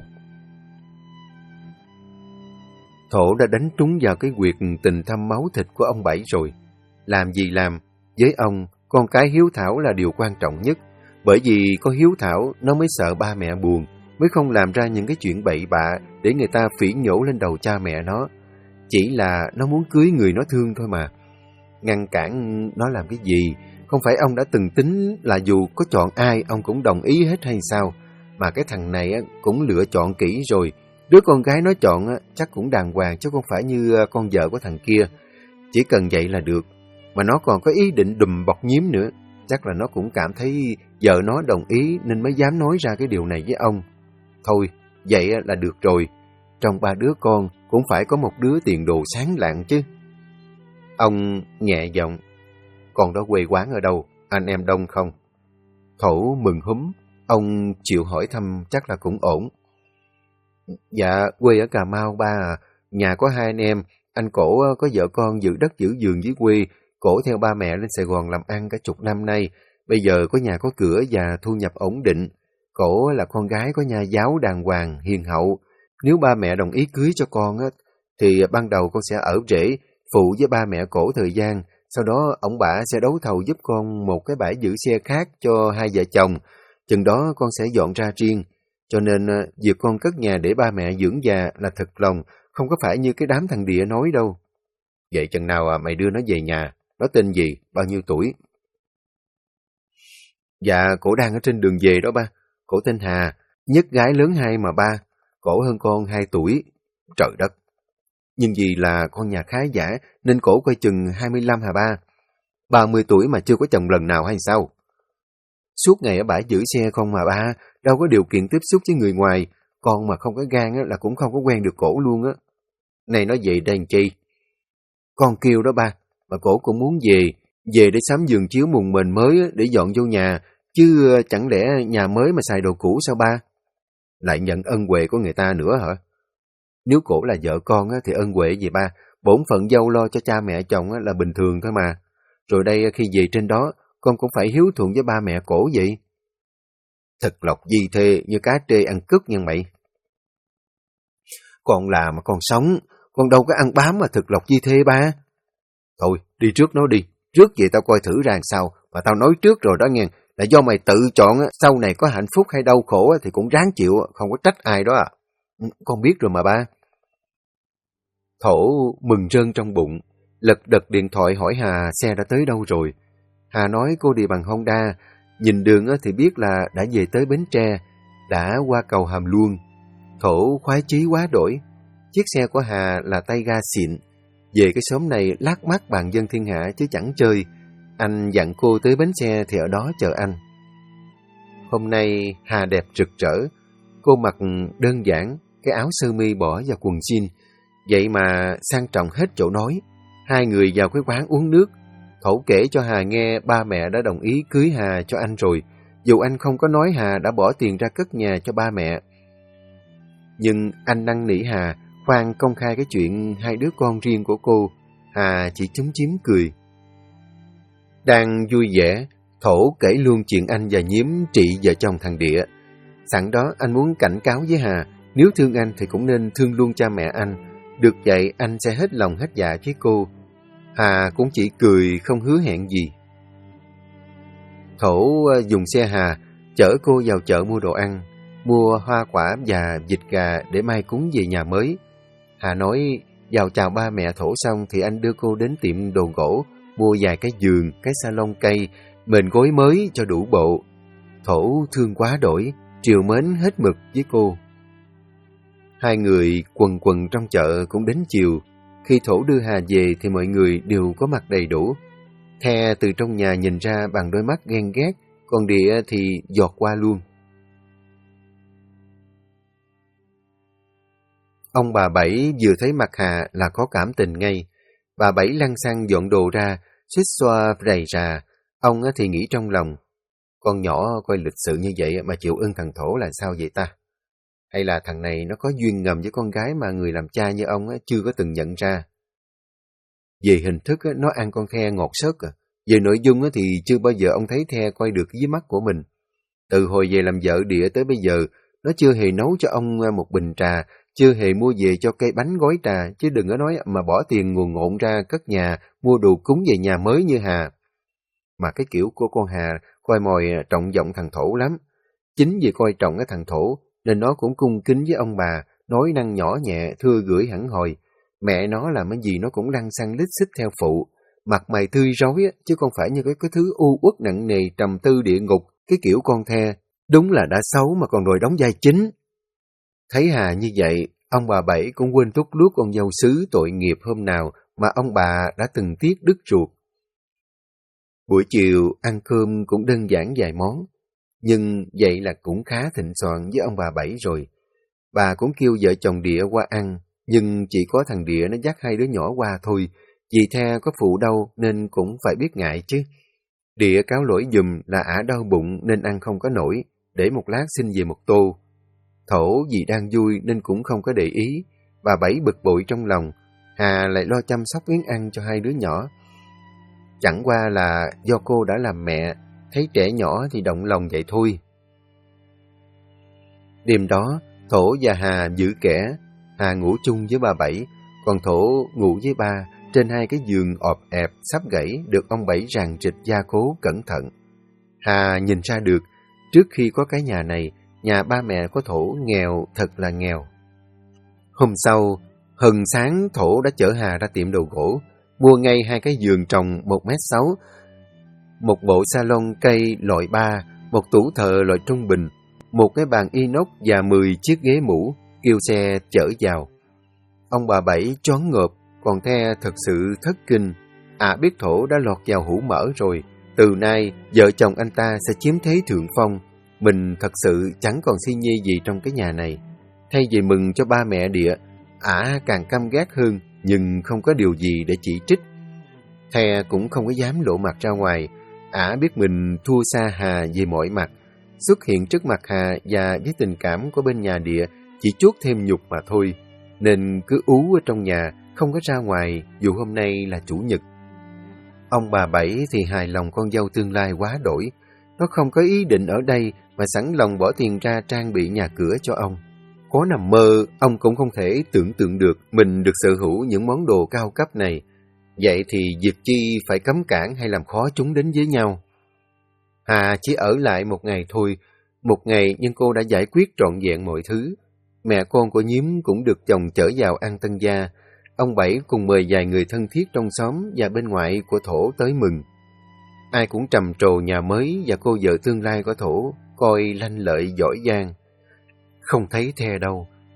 Thổ đã đánh trúng vào cái quyệt tình thâm máu thịt của ông Bảy rồi. Làm gì làm, với ông, con cái hiếu thảo là điều quan trọng nhất. Bởi vì có hiếu thảo, nó mới sợ ba mẹ buồn, mới không làm ra những cái chuyện bậy bạ để người ta phỉ nhổ lên đầu cha mẹ nó. Chỉ là nó muốn cưới người nó thương thôi mà. Ngăn cản nó làm cái gì? Không phải ông đã từng tính là dù có chọn ai, ông cũng đồng ý hết hay sao? Mà cái thằng này cũng lựa chọn kỹ rồi. Đứa con gái nó chọn chắc cũng đàng hoàng, chứ không phải như con vợ của thằng kia. Chỉ cần vậy là được. Mà nó còn có ý định đùm bọc Nhiếm nữa. Chắc là nó cũng cảm thấy vợ nó đồng ý nên mới dám nói ra cái điều này với ông. Thôi, vậy là được rồi. Trong 3 đứa con cũng phải có một đứa tiền đồ sáng lạng chứ. Ông nhẹ giọng. Con đó quê quán ở đâu? Anh em đông không? Thổ mừng húm. Ông chịu hỏi thăm chắc là cũng ổn. Dạ, quê ở Cà Mau ba à. Nhà có 2 anh em. Anh Cổ có vợ con giữ đất giữ giường dưới quê. Cổ theo ba mẹ lên Sài Gòn làm ăn cả chục năm nay. Bây giờ có nhà có cửa và thu nhập ổn định. Cổ là con gái có nhà giáo đàng hoàng, hiền hậu. Nếu ba mẹ đồng ý cưới cho con thì ban đầu con sẽ ở rể, phụ với ba mẹ Cổ thời gian. Sau đó ông bà sẽ đấu thầu giúp con một cái bãi giữ xe khác cho hai vợ chồng. Chừng đó con sẽ dọn ra riêng. Cho nên việc con cất nhà để ba mẹ dưỡng già là thật lòng, không có phải như cái đám thằng Địa nói đâu. Vậy chừng nào mày đưa nó về nhà? Nó tên gì? Bao nhiêu tuổi? Dạ, cổ đang ở trên đường về đó ba. Cổ tên Hà, nhất gái lớn 2 mà ba. Cổ hơn con 2 tuổi. Trời đất! Nhưng vì là con nhà khá giả nên cổ coi chừng 25 hả ba? 30 tuổi mà chưa có chồng lần nào hay sao? Suốt ngày ở bãi giữ xe không mà ba, đâu có điều kiện tiếp xúc với người ngoài. Con mà không có gan là cũng không có quen được cổ luôn á. Này nói vậy đàn chi? Con kêu đó ba, mà cổ cũng muốn về để sắm giường chiếu mùng mền mới để dọn vô nhà, chứ chẳng lẽ nhà mới mà xài đồ cũ sao ba? Lại nhận ân huệ của người ta nữa hả? Nếu cổ là vợ con thì ân huệ gì ba? Bổn phận dâu lo cho cha mẹ chồng là bình thường thôi mà. Rồi đây khi về trên đó, con cũng phải hiếu thuận với ba mẹ cổ vậy. Thật lộc di thê như cá trê ăn cứt nha mày. Con làm mà con sống, con đâu có ăn bám mà thực lộc di thê ba. Thôi, đi trước nó đi. Trước vậy tao coi thử ra sao. Mà tao nói trước rồi đó nghe. Là do mày tự chọn sau này có hạnh phúc hay đau khổ thì cũng ráng chịu, không có trách ai đó à. Con biết rồi mà ba. Thổ mừng rơn trong bụng. Lật đật điện thoại hỏi Hà xe đã tới đâu rồi. Hà nói cô đi bằng Honda. Nhìn đường thì biết là đã về tới Bến Tre. Đã qua cầu Hàm Luông. Thổ khoái chí quá đổi. Chiếc xe của Hà là tay ga xịn. Về cái xóm này lác mắt bàn dân thiên hạ chứ chẳng chơi. Anh dặn cô tới bến xe thì ở đó chờ anh. Hôm nay Hà đẹp rực rỡ. Cô mặc đơn giản, cái áo sơ mi bỏ và quần jean. Vậy mà sang trọng hết chỗ nói. Hai người vào cái quán uống nước. Thổ kể cho Hà nghe ba mẹ đã đồng ý cưới Hà cho anh rồi. Dù anh không có nói Hà đã bỏ tiền ra cất nhà cho ba mẹ. Nhưng anh năn nỉ Hà khoan công khai cái chuyện hai đứa con riêng của cô. Hà chỉ chúm chím cười. Đang vui vẻ, Thổ kể luôn chuyện anh và Nhiếm trị vợ chồng thằng Địa. Sẵn đó anh muốn cảnh cáo với Hà, nếu thương anh thì cũng nên thương luôn cha mẹ anh. Được vậy anh sẽ hết lòng hết dạ với cô. Hà cũng chỉ cười không hứa hẹn gì. Thổ dùng xe Hà chở cô vào chợ mua đồ ăn, mua hoa quả và vịt gà để mai cúng về nhà mới. Hà nói vào chào ba mẹ Thổ xong thì anh đưa cô đến tiệm đồ gỗ, mua vài cái giường, cái salon cây, mền gối mới cho đủ bộ. Thổ thương quá đổi, trìu mến hết mực với cô. Hai người quần quần trong chợ cũng đến chiều. Khi Thổ đưa Hà về thì mọi người đều có mặt đầy đủ. The từ trong nhà nhìn ra bằng đôi mắt ghen ghét, còn Địa thì giọt qua luôn. Ông bà Bảy vừa thấy mặt Hà là có cảm tình ngay. Bà Bảy lăn xăng dọn đồ ra, suýt xoa rầy rà. Ông thì nghĩ trong lòng, con nhỏ coi lịch sự như vậy mà chịu ưng thằng Thổ là sao vậy ta? Hay là thằng này nó có duyên ngầm với con gái mà người làm cha như ông chưa có từng nhận ra? Về hình thức nó ăn con The ngọt xớt à. Về nội dung thì chưa bao giờ ông thấy The coi được dưới mắt của mình. Từ hồi về làm vợ Địa tới bây giờ, nó chưa hề nấu cho ông một bình trà, chưa hề mua về cho cây bánh gói trà, chứ đừng có nói mà bỏ tiền nguồn ngộn ra cất nhà, mua đồ cúng về nhà mới như Hà. Mà cái kiểu của con Hà coi mồi trọng vọng thằng Thổ lắm. Chính vì coi trọng cái thằng Thổ, nên nó cũng cung kính với ông bà, nói năng nhỏ nhẹ, thưa gửi hẳn hồi. Mẹ nó làm cái gì nó cũng lăn xăng lít xích theo phụ. Mặt mày tươi rói, chứ không phải như cái thứ u uất nặng nề trầm tư địa ngục, cái kiểu con The. Đúng là đã xấu mà còn đòi đóng vai chính. Thấy Hà như vậy, ông bà Bảy cũng quên tút luốt con dâu xứ tội nghiệp hôm nào mà ông bà đã từng tiếc đứt ruột. Buổi chiều ăn cơm cũng đơn giản vài món, nhưng vậy là cũng khá thịnh soạn với ông bà Bảy rồi. Bà cũng kêu vợ chồng Địa qua ăn, nhưng chỉ có thằng Địa nó dắt hai đứa nhỏ qua thôi, vì The có phụ đâu nên cũng phải biết ngại chứ. Địa cáo lỗi giùm là ả đau bụng nên ăn không có nổi, để một lát xin về một tô. Thổ vì đang vui nên cũng không có để ý, bà Bảy bực bội trong lòng, Hà lại lo chăm sóc miếng ăn cho hai đứa nhỏ. Chẳng qua là do cô đã làm mẹ, thấy trẻ nhỏ thì động lòng vậy thôi. Đêm đó, Thổ và Hà giữ kẻ. Hà ngủ chung với bà Bảy, còn Thổ ngủ với ba trên hai cái giường ọp ẹp sắp gãy được ông Bảy ràng rịch gia cố cẩn thận. Hà nhìn ra được, trước khi có cái nhà này, nhà ba mẹ của Thổ nghèo thật là nghèo. Hôm sau, hừng sáng Thổ đã chở Hà ra tiệm đồ gỗ, mua ngay hai cái giường trồng 1m6, một bộ salon cây loại 3, một tủ thờ loại trung bình, một cái bàn inox và 10 chiếc ghế mũ, kêu xe chở vào. Ông bà Bảy choáng ngợp, còn The thật sự thất kinh. Biết Thổ đã lọt vào hũ mỡ rồi, từ nay vợ chồng anh ta sẽ chiếm thế thượng phong. Mình thật sự chẳng còn si nhi gì trong cái nhà này. Thay vì mừng cho ba mẹ Địa, càng căm ghét hơn, nhưng không có điều gì để chỉ trích. The cũng không có dám lộ mặt ra ngoài. Biết mình thua xa Hà về mọi mặt. Xuất hiện trước mặt Hà và với tình cảm của bên nhà Địa chỉ chuốt thêm nhục mà thôi, nên cứ ú ở trong nhà, không có ra ngoài dù hôm nay là chủ nhật. Ông bà Bảy thì hài lòng con dâu tương lai quá đổi. Nó không có ý định ở đây mà sẵn lòng bỏ tiền ra trang bị nhà cửa cho ông. Có nằm mơ, ông cũng không thể tưởng tượng được mình được sở hữu những món đồ cao cấp này. Vậy thì việc chi phải cấm cản hay làm khó chúng đến với nhau. Hà chỉ ở lại một ngày thôi, một ngày nhưng cô đã giải quyết trọn vẹn mọi thứ. Mẹ con của Nhiếm cũng được chồng chở vào ăn tân gia. Ông Bảy cùng mời vài người thân thiết trong xóm và bên ngoại của Thổ tới mừng. Ai cũng trầm trồ nhà mới và cô vợ tương lai của Thổ, coi lanh lợi giỏi giang. Không thấy The đâu,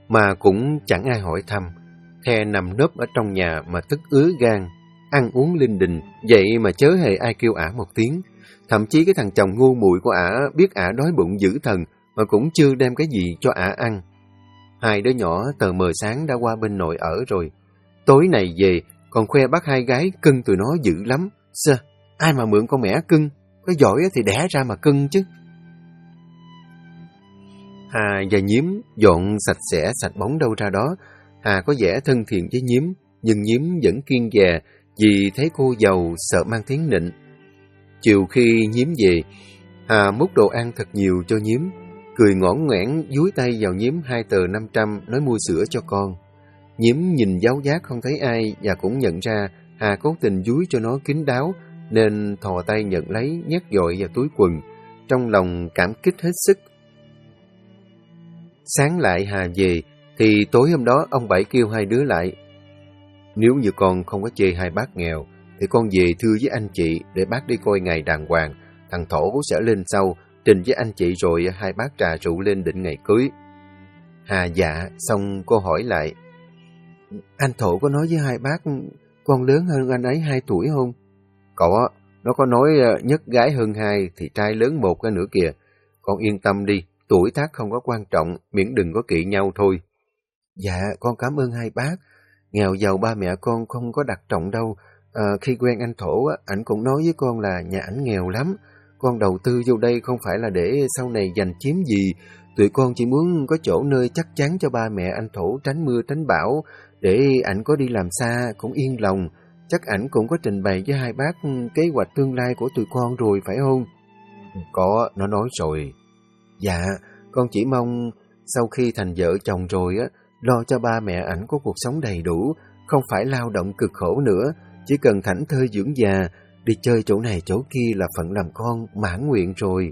mà cũng chẳng ai hỏi thăm. The nằm nấp ở trong nhà mà tức ứa gan, ăn uống linh đình, vậy mà chớ hề ai kêu ả một tiếng. Thậm chí cái thằng chồng ngu muội của ả biết ả đói bụng dữ thần mà cũng chưa đem cái gì cho ả ăn. Hai đứa nhỏ tờ mờ sáng đã qua bên nội ở rồi. Tối này về còn khoe bác hai gái cưng tụi nó dữ lắm. Sơ, ai mà mượn con mẻ cưng, có giỏi thì đẻ ra mà cưng chứ. Hà và Nhiếm dọn sạch sẽ sạch bóng đâu ra đó. Hà có vẻ thân thiện với Nhiếm, nhưng Nhiếm vẫn kiêng dè vì thấy cô giàu sợ mang tiếng nịnh. Chiều khi Nhiếm về, Hà múc đồ ăn thật nhiều cho Nhiếm, cười ngõn ngoẻn dúi tay vào Nhiếm 2 tờ 500 nói mua sữa cho con. Nhiếm nhìn giáo giác không thấy ai và cũng nhận ra Hà cố tình dúi cho nó kín đáo nên thò tay nhận lấy nhét dội vào túi quần, trong lòng cảm kích hết sức. Sáng lại Hà về thì tối hôm đó ông Bảy kêu hai đứa lại. Nếu như con không có chê hai bác nghèo thì con về thưa với anh chị để bác đi coi ngày đàng hoàng. Thằng Thổ sẽ lên sau trình với anh chị rồi hai bác trà rượu lên định ngày cưới. Hà dạ, xong cô hỏi lại. Anh Thổ có nói với hai bác con lớn hơn anh ấy 2 tuổi không? Có, nó có nói nhất gái hơn 2 thì trai lớn 1 cái nữa kìa. Con yên tâm đi, tuổi tác không có quan trọng, miễn đừng có kỵ nhau thôi. Dạ, con cảm ơn hai bác. Nghèo giàu ba mẹ con không có đặt trọng đâu. Khi quen anh Thổ, ảnh cũng nói với con là nhà ảnh nghèo lắm. Con đầu tư vô đây không phải là để sau này giành chiếm gì. Tụi con chỉ muốn có chỗ nơi chắc chắn cho ba mẹ anh Thổ tránh mưa tránh bão, để ảnh có đi làm xa cũng yên lòng. Chắc ảnh cũng có trình bày với hai bác kế hoạch tương lai của tụi con rồi phải không? Có, nó nói rồi. Dạ, con chỉ mong sau khi thành vợ chồng rồi lo cho ba mẹ ảnh có cuộc sống đầy đủ, không phải lao động cực khổ nữa, chỉ cần thảnh thơi dưỡng già, đi chơi chỗ này chỗ kia là phận làm con mãn nguyện rồi.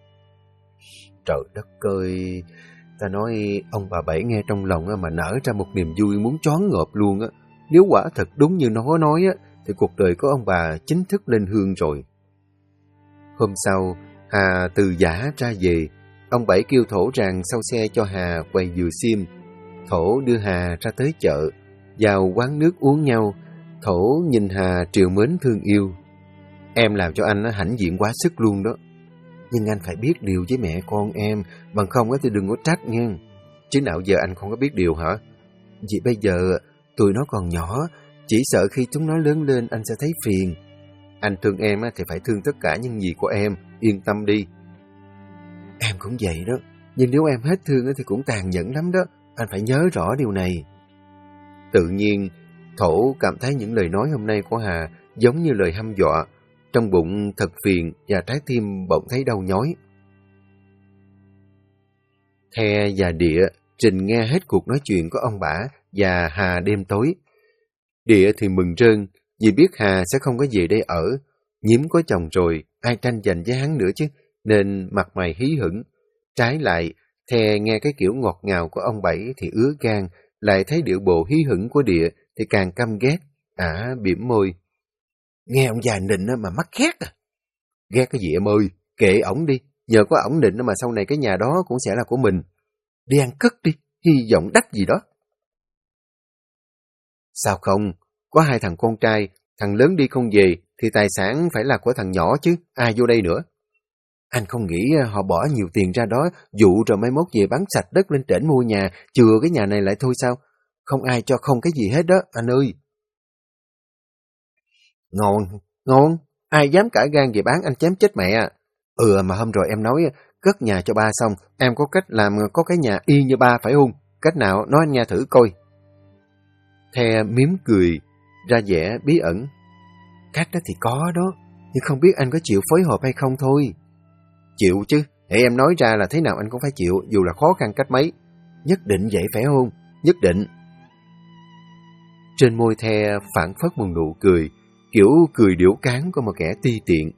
Trời đất ơi, ta nói ông bà Bảy nghe trong lòng mà nở ra một niềm vui muốn choáng ngợp luôn á. Nếu quả thật đúng như nó nói thì cuộc đời của ông bà chính thức lên hương rồi. Hôm sau, Hà từ giả ra về. Ông Bảy kêu Thổ rằng sau xe cho Hà quay dừa xiêm. Thổ đưa Hà ra tới chợ, vào quán nước uống nhau. Thổ nhìn Hà trìu mến thương yêu. Em làm cho anh hãnh diện quá sức luôn đó. Nhưng anh phải biết điều với mẹ con em, bằng không thì đừng có trách nha. Chứ nào giờ anh không có biết điều hả? Vì bây giờ tụi nó còn nhỏ, chỉ sợ khi chúng nó lớn lên anh sẽ thấy phiền. Anh thương em thì phải thương tất cả những gì của em, yên tâm đi. Em cũng vậy đó, nhưng nếu em hết thương thì cũng tàn nhẫn lắm đó, anh phải nhớ rõ điều này. Tự nhiên, Thổ cảm thấy những lời nói hôm nay của Hà giống như lời hăm dọa, trong bụng thật phiền và trái tim bỗng thấy đau nhói. The và Địa Trình nghe hết cuộc nói chuyện của ông bả và Hà đêm tối. Địa thì mừng rơn vì biết Hà sẽ không có về đây ở. Nhiếm có chồng rồi, ai tranh giành với hắn nữa chứ, nên mặt mày hí hửng. Trái lại, The nghe cái kiểu ngọt ngào của ông Bảy thì ứa gan, lại thấy điệu bộ hí hửng của Địa thì càng căm ghét. Bỉm môi. Nghe ông già nịnh mà mắc khét à? Ghét cái gì em ơi, kệ ổng đi, nhờ có ổng nịnh mà sau này cái nhà đó cũng sẽ là của mình. Đi ăn cất đi, hy vọng đắt gì đó. Sao không, có 2 thằng con trai, thằng lớn đi không về thì tài sản phải là của thằng nhỏ chứ, ai vô đây nữa. Anh không nghĩ họ bỏ nhiều tiền ra đó, dụ rồi mai mốt về bán sạch đất lên trển mua nhà, chừa cái nhà này lại thôi sao? Không ai cho không cái gì hết đó, anh ơi. Ngon, ai dám cả gan về bán anh chém chết mẹ. Mà hôm rồi em nói cất nhà cho ba xong, em có cách làm có cái nhà y như ba phải không? Cách nào nói anh nghe thử coi. The mím cười, ra vẻ bí ẩn. Cách đó thì có đó, nhưng không biết anh có chịu phối hợp hay không thôi. Chịu chứ, để em nói ra là thế nào anh cũng phải chịu, dù là khó khăn cách mấy. Nhất định vậy phải không? Nhất định. Trên môi The phảng phất một nụ cười, kiểu cười điểu cáng của một kẻ ti tiện.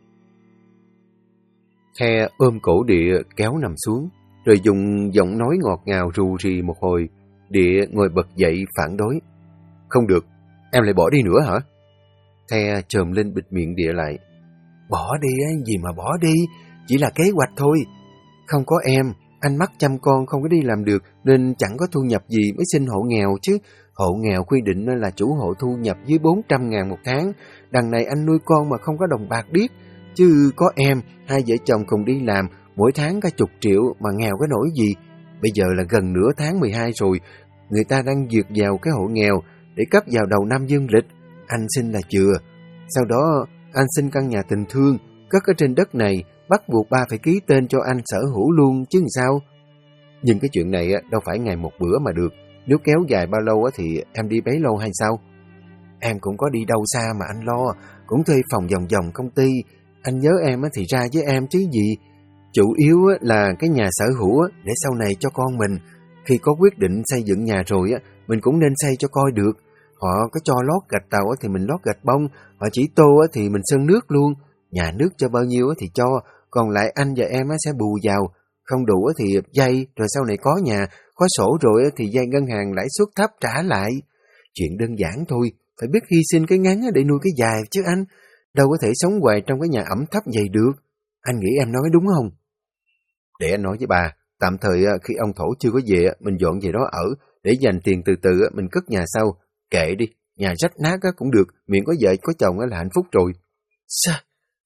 The ôm cổ Địa kéo nằm xuống, rồi dùng giọng nói ngọt ngào rù rì một hồi. Địa ngồi bật dậy phản đối. Không được, em lại bỏ đi nữa hả? The chồm lên bịt miệng Địa lại. Bỏ đi gì mà bỏ đi, chỉ là kế hoạch thôi. Không có em, Anh mắc chăm con không có đi làm được nên chẳng có thu nhập gì mới xin hộ nghèo chứ. Hộ nghèo quy định là chủ hộ thu nhập dưới 400.000 một tháng. Đằng này anh nuôi con mà không có đồng bạc điếc. Chứ có em, hai vợ chồng cùng đi làm, mỗi tháng cả chục triệu mà nghèo cái nỗi gì. Bây giờ là gần nửa tháng 12 rồi, người ta đang duyệt vào cái hộ nghèo để cấp vào đầu năm dương lịch. Anh xin là chừa. Sau đó anh xin căn nhà tình thương, cất ở trên đất này, bắt buộc ba phải ký tên cho anh sở hữu luôn chứ sao. Nhưng cái chuyện này đâu phải ngày một bữa mà được. Nếu kéo dài bao lâu thì em đi bấy lâu hay sao? Em cũng có đi đâu xa mà anh lo, cũng thuê phòng vòng vòng công ty. Anh nhớ em thì ra với em chứ gì. Chủ yếu là cái nhà sở hữu để sau này cho con mình. Khi có quyết định xây dựng nhà rồi mình cũng nên xây cho coi được. Họ có cho lót gạch tàu thì mình lót gạch bông, họ chỉ tô thì mình sơn nước luôn. Nhà nước cho bao nhiêu thì cho, còn lại anh và em sẽ bù vào. Không đủ thì vay, rồi sau này có nhà, có sổ rồi thì vay ngân hàng lãi suất thấp trả lại. Chuyện đơn giản thôi, phải biết hy sinh cái ngắn để nuôi cái dài chứ anh. Đâu có thể sống hoài trong cái nhà ẩm thấp vậy được. Anh nghĩ em nói đúng không? Để anh nói với bà, tạm thời khi ông Thổ chưa có về, mình dọn về đó ở, để dành tiền từ từ mình cất nhà sau. Kệ đi, nhà rách nát cũng được, miễn có vợ có chồng là hạnh phúc rồi. Sao?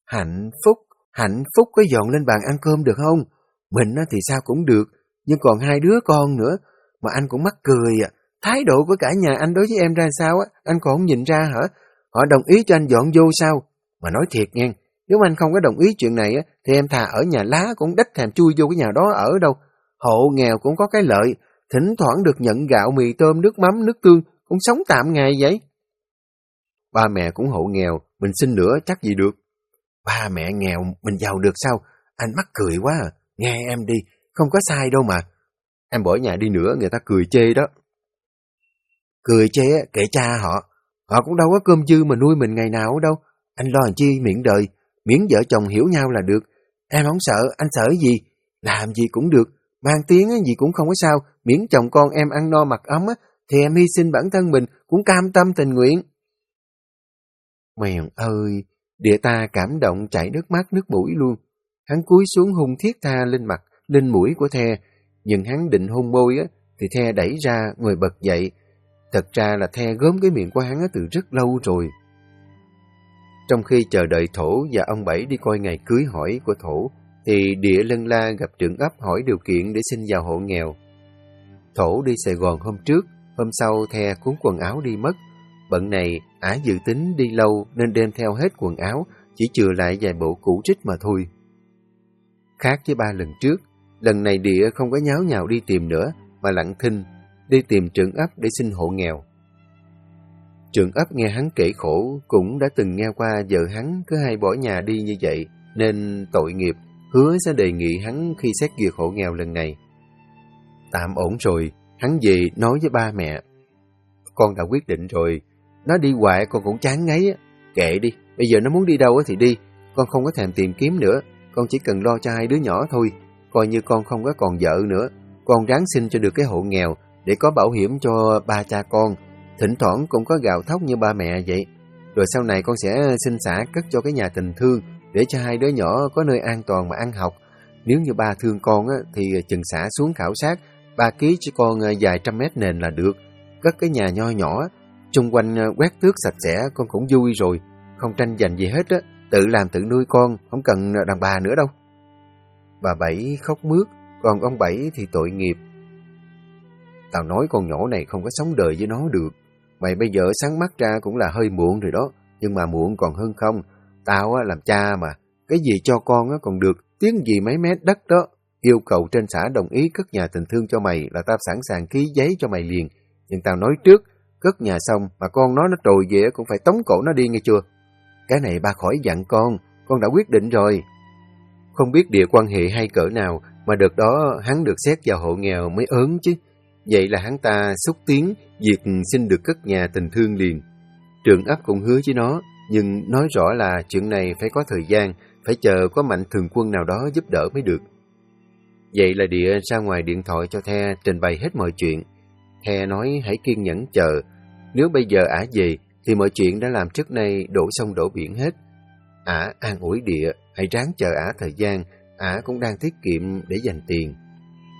Hạnh phúc có dọn lên bàn ăn cơm được không? Mình thì sao cũng được, nhưng còn hai đứa con nữa, mà anh cũng mắc cười à. Thái độ của cả nhà anh đối với em ra sao anh còn không nhìn ra hả? Họ đồng ý cho anh dọn vô sao? Mà nói thiệt nha, nếu anh không có đồng ý chuyện này thì em thà ở nhà lá cũng đách thèm chui vô cái nhà đó ở đâu. Hộ nghèo cũng có cái lợi, thỉnh thoảng được nhận gạo, mì tôm, nước mắm, nước tương, cũng sống tạm ngày vậy. Ba mẹ cũng hộ nghèo, mình xin nữa chắc gì được. Ba mẹ nghèo, mình giàu được sao? Anh mắc cười quá à. Nghe em đi, không có sai đâu mà. Em bỏ nhà đi nữa, người ta cười chê đó. Cười chê kệ cha họ. Họ cũng đâu có cơm dư mà nuôi mình ngày nào đâu. Anh lo làm chi miễn đời, miễn vợ chồng hiểu nhau là được. Em không sợ, anh sợ gì? Làm gì cũng được, mang tiếng gì cũng không có sao. Miễn chồng con em ăn no mặc ấm thì em hy sinh bản thân mình cũng cam tâm tình nguyện. Mèo ơi, địa ta cảm động chảy nước mắt nước mũi luôn. Hắn cúi xuống hôn thiết tha lên mặt, lên mũi của The, nhưng hắn định hôn môi thì The đẩy ra, ngồi bật dậy. Thật ra là The gớm cái miệng của hắn từ rất lâu rồi. Trong khi chờ đợi Thổ và ông Bảy đi coi ngày cưới hỏi của Thổ, thì Địa lân la gặp trưởng ấp hỏi điều kiện để xin vào hộ nghèo. Thổ đi Sài Gòn hôm trước, hôm sau The cuốn quần áo đi mất. Bận này, ả dự tính đi lâu nên đem theo hết quần áo, chỉ chừa lại vài bộ cũ rích mà thôi. Khác với 3 lần trước, lần này Địa không có nháo nhào đi tìm nữa, mà lặng thinh, đi tìm trưởng ấp để xin hộ nghèo. Trưởng ấp nghe hắn kể khổ, cũng đã từng nghe qua vợ hắn cứ hay bỏ nhà đi như vậy, nên tội nghiệp, hứa sẽ đề nghị hắn khi xét duyệt hộ nghèo lần này. Tạm ổn rồi, hắn về nói với ba mẹ. Con đã quyết định rồi, nó đi hoài con cũng chán ngấy kệ đi, bây giờ nó muốn đi đâu thì đi, con không có thèm tìm kiếm nữa, con chỉ cần lo cho 2 đứa nhỏ thôi, coi như con không có còn vợ nữa, con ráng xin cho được cái hộ nghèo để có bảo hiểm cho ba cha con, thỉnh thoảng cũng có gạo thóc như ba mẹ vậy, rồi sau này con sẽ xin xả cất cho cái nhà tình thương để cho 2 đứa nhỏ có nơi an toàn mà ăn học. Nếu như ba thương con thì chừng xả xuống khảo sát, ba ký cho con vài trăm mét nền là được, cất cái nhà nho nhỏ, xung quanh quét tước sạch sẽ con cũng vui rồi, không tranh giành gì hết tự làm tự nuôi con, không cần đàn bà nữa đâu. Bà Bảy khóc mướt, còn ông Bảy thì tội nghiệp. Tao nói con nhỏ này không có sống đời với nó được, mày bây giờ sáng mắt ra cũng là hơi muộn rồi đó, nhưng mà muộn còn hơn không. Tao làm cha mà, cái gì cho con còn được, tiếng gì mấy mét đất đó. Yêu cầu trên xã đồng ý cất nhà tình thương cho mày là tao sẵn sàng ký giấy cho mày liền. Nhưng tao nói trước, cất nhà xong mà con nó trồi về cũng phải tống cổ nó đi nghe chưa. Cái này ba khỏi dặn con đã quyết định rồi. Không biết Địa quan hệ hay cỡ nào mà đợt đó hắn được xét vào hộ nghèo mới ớn chứ. Vậy là hắn ta xúc tiến việc xin được cất nhà tình thương liền. Trưởng ấp cũng hứa với nó, nhưng nói rõ là chuyện này phải có thời gian, phải chờ có mạnh thường quân nào đó giúp đỡ mới được. Vậy là Địa ra ngoài điện thoại cho The trình bày hết mọi chuyện. The nói hãy kiên nhẫn chờ, nếu bây giờ ả về thì mọi chuyện đã làm trước nay đổ sông đổ biển hết. Ả an ủi Địa hãy ráng chờ ả thời gian, ả cũng đang tiết kiệm để dành tiền.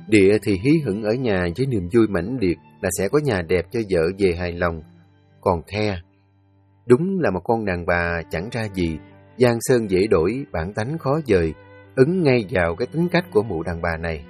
Địa thì hí hửng ở nhà với niềm vui mãnh liệt là sẽ có nhà đẹp cho vợ về hài lòng. Còn The, đúng là một con đàn bà chẳng ra gì, giang sơn dễ đổi, bản tánh khó dời, ứng ngay vào cái tính cách của mụ đàn bà này.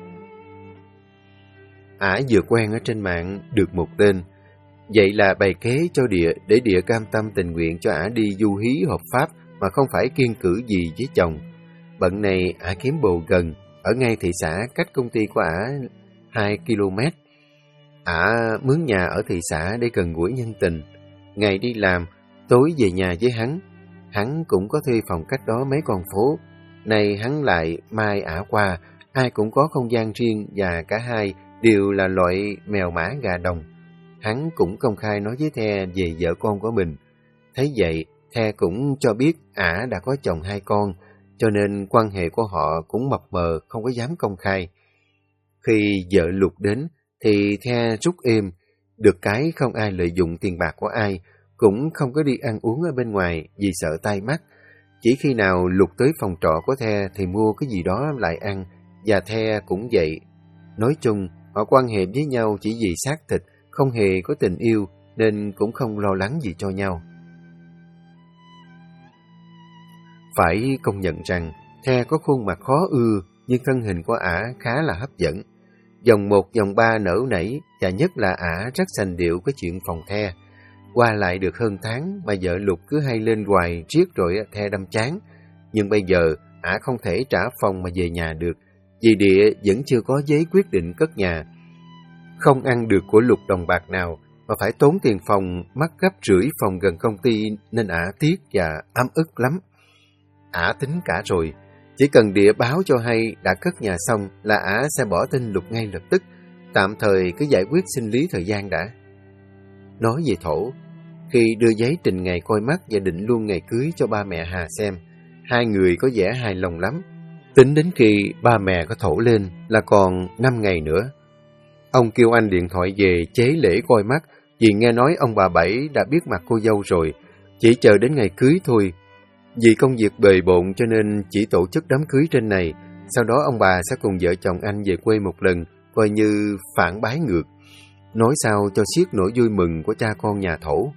Ả vừa quen ở trên mạng được một tên, vậy là bày kế cho Địa để Địa cam tâm tình nguyện cho Ả đi du hí hợp pháp mà không phải kiêng cữ gì với chồng. Bận này Ả kiếm bồ gần, ở ngay thị xã cách công ty của Ả 2 km. Ả mướn nhà ở thị xã để gần gũi nhân tình. Ngày đi làm, tối về nhà với hắn. Hắn cũng có thuê phòng cách đó mấy con phố. Nay hắn lại mai Ả qua, ai cũng có không gian riêng và cả hai đều là loại mèo mã gà đồng. Hắn cũng công khai nói với The về vợ con của mình. Thấy vậy, The cũng cho biết Ả đã có chồng 2 con, cho nên quan hệ của họ cũng mập mờ, không có dám công khai. Khi vợ Lục đến, thì The rút êm, được cái không ai lợi dụng tiền bạc của ai, cũng không có đi ăn uống ở bên ngoài vì sợ tai mắt. Chỉ khi nào Lục tới phòng trọ của The thì mua cái gì đó lại ăn, và The cũng vậy. Nói chung, họ quan hệ với nhau chỉ vì xác thịt, không hề có tình yêu, nên cũng không lo lắng gì cho nhau. Phải công nhận rằng, The có khuôn mặt khó ưa, nhưng thân hình của Ả khá là hấp dẫn. Vòng 1, vòng 3 nở nảy, và nhất là Ả rất sành điệu cái chuyện phòng The. Qua lại được hơn tháng mà vợ Lục cứ hay lên hoài riết rồi The đâm chán. Nhưng bây giờ Ả không thể trả phòng mà về nhà được, vì Địa vẫn chưa có giấy quyết định cất nhà. Không ăn được của Lục đồng bạc nào mà phải tốn tiền phòng, mắc gấp rưỡi phòng gần công ty, nên Ả tiếc và ấm ức lắm. Ả tính cả rồi, chỉ cần Địa báo cho hay đã cất nhà xong là Ả sẽ bỏ tên Lục ngay lập tức, tạm thời cứ giải quyết sinh lý thời gian đã. Nói về Thổ, khi đưa giấy trình ngày coi mắt và định luôn ngày cưới cho ba mẹ Hà xem, hai người có vẻ hài lòng lắm. Tính đến khi ba mẹ có Thổ lên là còn 5 ngày nữa. Ông kêu anh điện thoại về chế lễ coi mắt, vì nghe nói ông bà Bảy đã biết mặt cô dâu rồi, chỉ chờ đến ngày cưới thôi. Vì công việc bề bộn cho nên chỉ tổ chức đám cưới trên này, sau đó ông bà sẽ cùng vợ chồng anh về quê một lần, coi như phản bái ngược. Nói sao cho xiết nỗi vui mừng của cha con nhà Thổ.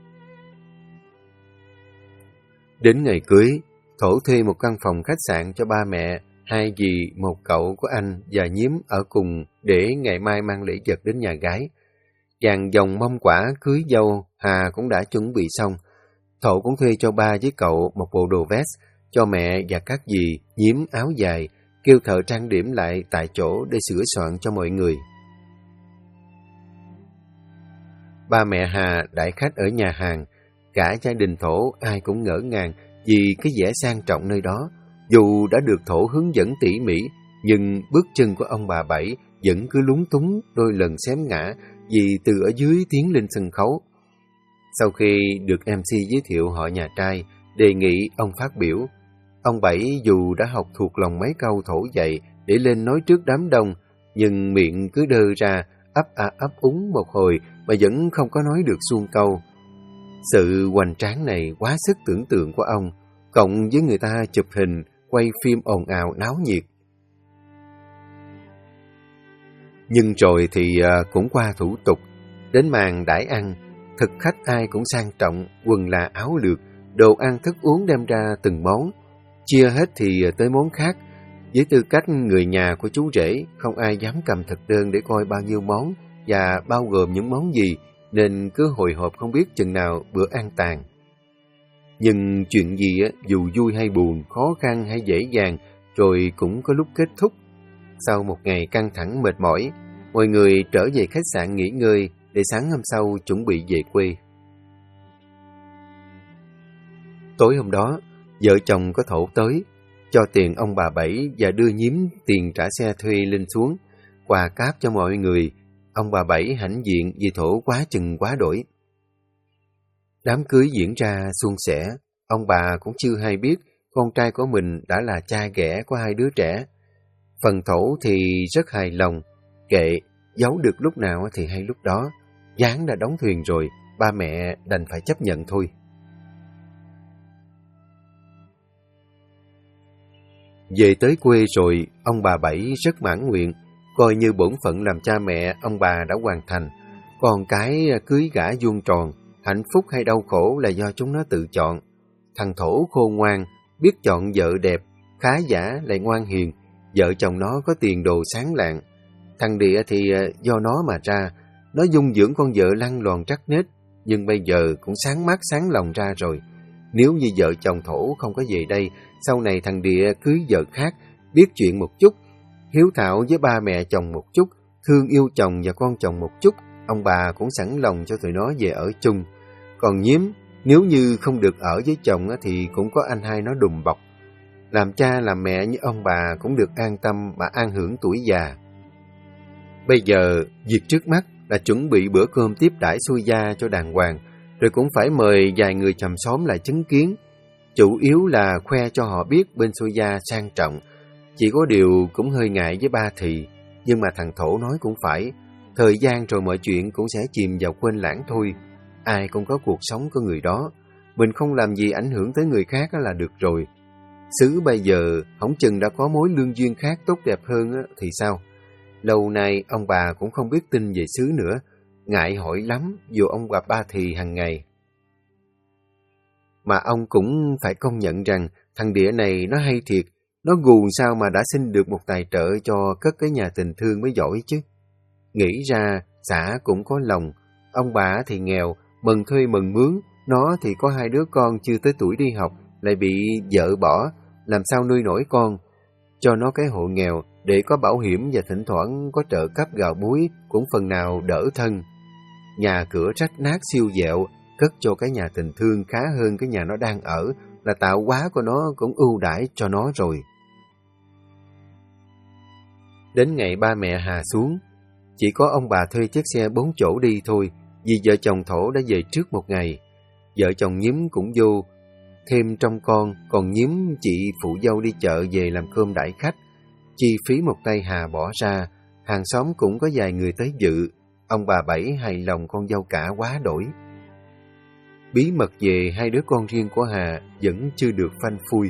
Đến ngày cưới, Thổ thuê một căn phòng khách sạn cho ba mẹ, hai dì, một cậu của anh và Nhiếm ở cùng để ngày mai mang lễ vật đến nhà gái. Dàn dòng mâm quả cưới dâu Hà cũng đã chuẩn bị xong. Thổ cũng thuê cho ba với cậu một bộ đồ vest, cho mẹ và các dì Nhiếm áo dài, kêu thợ trang điểm lại tại chỗ để sửa soạn cho mọi người. Ba mẹ Hà đãi khách ở nhà hàng, cả gia đình Thổ ai cũng ngỡ ngàng vì cái vẻ sang trọng nơi đó. Dù đã được Thổ hướng dẫn tỉ mỉ, nhưng bước chân của ông bà Bảy vẫn cứ lúng túng đôi lần xém ngã vì từ ở dưới tiến lên sân khấu. Sau khi được MC giới thiệu họ nhà trai, đề nghị ông phát biểu, ông Bảy dù đã học thuộc lòng mấy câu Thổ dạy để lên nói trước đám đông, nhưng miệng cứ đơ ra, ấp úng một hồi mà vẫn không có nói được suông câu. Sự hoành tráng này quá sức tưởng tượng của ông, cộng với người ta chụp hình, quay phim ồn ào náo nhiệt. Nhưng rồi thì cũng qua thủ tục, đến màn đãi ăn, thực khách ai cũng sang trọng, quần là áo lượt, đồ ăn thức uống đem ra từng món, chia hết thì tới món khác. Với tư cách người nhà của chú rể, không ai dám cầm thực đơn để coi bao nhiêu món và bao gồm những món gì, nên cứ hồi hộp không biết chừng nào bữa ăn tàn. Nhưng chuyện gì dù vui hay buồn, khó khăn hay dễ dàng, rồi cũng có lúc kết thúc. Sau một ngày căng thẳng mệt mỏi, mọi người trở về khách sạn nghỉ ngơi để sáng hôm sau chuẩn bị về quê. Tối hôm đó, vợ chồng có Thổ tới, cho tiền ông bà Bảy và đưa Nhiếm tiền trả xe thuê lên xuống, quà cáp cho mọi người. Ông bà Bảy hãnh diện vì Thổ quá chừng quá đổi. Đám cưới diễn ra suôn sẻ, ông bà cũng chưa hay biết con trai của mình đã là cha ghẻ của hai đứa trẻ. Phần Thổ thì rất hài lòng, kệ, giấu được lúc nào thì hay lúc đó, gián đã đóng thuyền rồi, ba mẹ đành phải chấp nhận thôi. Về tới quê rồi, ông bà Bảy rất mãn nguyện Coi như bổn phận làm cha mẹ, ông bà đã hoàn thành. Còn cái cưới gả vuông tròn, hạnh phúc hay đau khổ là do chúng nó tự chọn. Thằng Thổ khôn ngoan, biết chọn vợ đẹp, khá giả lại ngoan hiền, vợ chồng nó có tiền đồ sáng lạng. Thằng Địa thì do nó mà ra, nó dung dưỡng con vợ lăn loàn trắc nết, nhưng bây giờ cũng sáng mắt sáng lòng ra rồi. Nếu như vợ chồng Thổ không có về đây, sau này thằng Địa cưới vợ khác, biết chuyện một chút, hiếu thảo với ba mẹ chồng một chút, thương yêu chồng và con chồng một chút, ông bà cũng sẵn lòng cho tụi nó về ở chung. Còn Nhiếm, nếu như không được ở với chồng thì cũng có anh hai nó đùm bọc. Làm cha làm mẹ như ông bà cũng được an tâm mà an hưởng tuổi già. Bây giờ, việc trước mắt là chuẩn bị bữa cơm tiếp đãi xuôi gia cho đàng hoàng, rồi cũng phải mời vài người chòm xóm lại chứng kiến. Chủ yếu là khoe cho họ biết bên xuôi gia sang trọng. Chỉ có điều cũng hơi ngại với ba Thị, nhưng mà thằng Thổ nói cũng phải. Thời gian rồi mọi chuyện cũng sẽ chìm vào quên lãng thôi. Ai cũng có cuộc sống của người đó. Mình không làm gì ảnh hưởng tới người khác là được rồi. Xứ bây giờ, hổng chừng đã có mối lương duyên khác tốt đẹp hơn thì sao? Lâu nay, ông bà cũng không biết tin về xứ nữa. Ngại hỏi lắm, dù ông gặp ba Thì hàng ngày. Mà ông cũng phải công nhận rằng, thằng Địa này nó hay thiệt. Nó gù sao mà đã xin được một tài trợ cho cất cái nhà tình thương mới giỏi chứ. Nghĩ ra, xã cũng có lòng. Ông bà thì nghèo, mần thuê mần mướn. Nó thì có 2 đứa con chưa tới tuổi đi học, lại bị vợ bỏ, làm sao nuôi nổi con. Cho nó cái hộ nghèo, để có bảo hiểm và thỉnh thoảng có trợ cấp gạo muối, cũng phần nào đỡ thân. Nhà cửa rách nát siêu dẹo, cất cho cái nhà tình thương khá hơn cái nhà nó đang ở, là tạo hóa của nó cũng ưu đãi cho nó rồi. Đến ngày ba mẹ Hà xuống, chỉ có ông bà thuê chiếc xe 4 chỗ đi thôi, vì vợ chồng Thổ đã về trước một ngày. Vợ chồng Nhiếm cũng vô, thêm trông con, còn Nhiếm chị phụ dâu đi chợ về làm cơm đãi khách. Chi phí một tay Hà bỏ ra, hàng xóm cũng có vài người tới dự. Ông bà Bảy hài lòng con dâu cả quá đổi. Bí mật về 2 đứa con riêng của Hà vẫn chưa được phanh phui.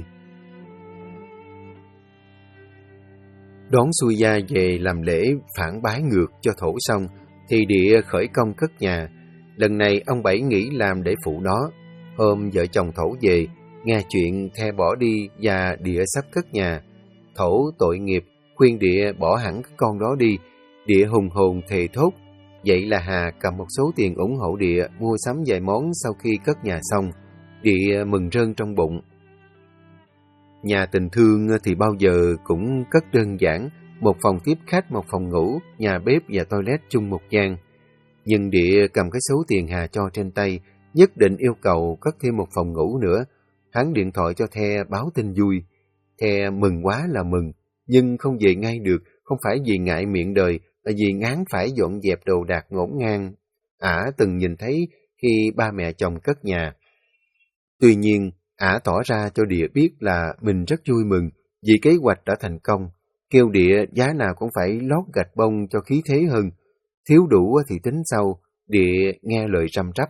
Đón xuôi gia về làm lễ phản bái ngược cho Thổ xong, thì Địa khởi công cất nhà. Lần này ông Bảy nghĩ làm để phụ nó. Hôm vợ chồng Thổ về, nghe chuyện the bỏ đi và Địa sắp cất nhà. Thổ tội nghiệp, khuyên Địa bỏ hẳn cái con đó đi. Địa hùng hồn thề thốt. Vậy là Hà cầm một số tiền ủng hộ Địa mua sắm vài món sau khi cất nhà xong. Địa mừng rơn trong bụng. Nhà tình thương thì bao giờ cũng cất đơn giản, một phòng tiếp khách, một phòng ngủ, nhà bếp và toilet chung một gian. Nhưng Địa cầm cái số tiền Hà cho trên tay, nhất định yêu cầu cất thêm một phòng ngủ nữa. Hắn điện thoại cho The báo tin vui. The mừng quá là mừng, nhưng không về ngay được, không phải vì ngại miệng đời, là vì ngán phải dọn dẹp đồ đạc ngổn ngang. Ả từng nhìn thấy khi ba mẹ chồng cất nhà. Tuy nhiên, Ả tỏ ra cho Địa biết là mình rất vui mừng vì kế hoạch đã thành công, kêu Địa giá nào cũng phải lót gạch bông cho khí thế hơn. Thiếu đủ thì tính sau, Địa nghe lời răm rắp.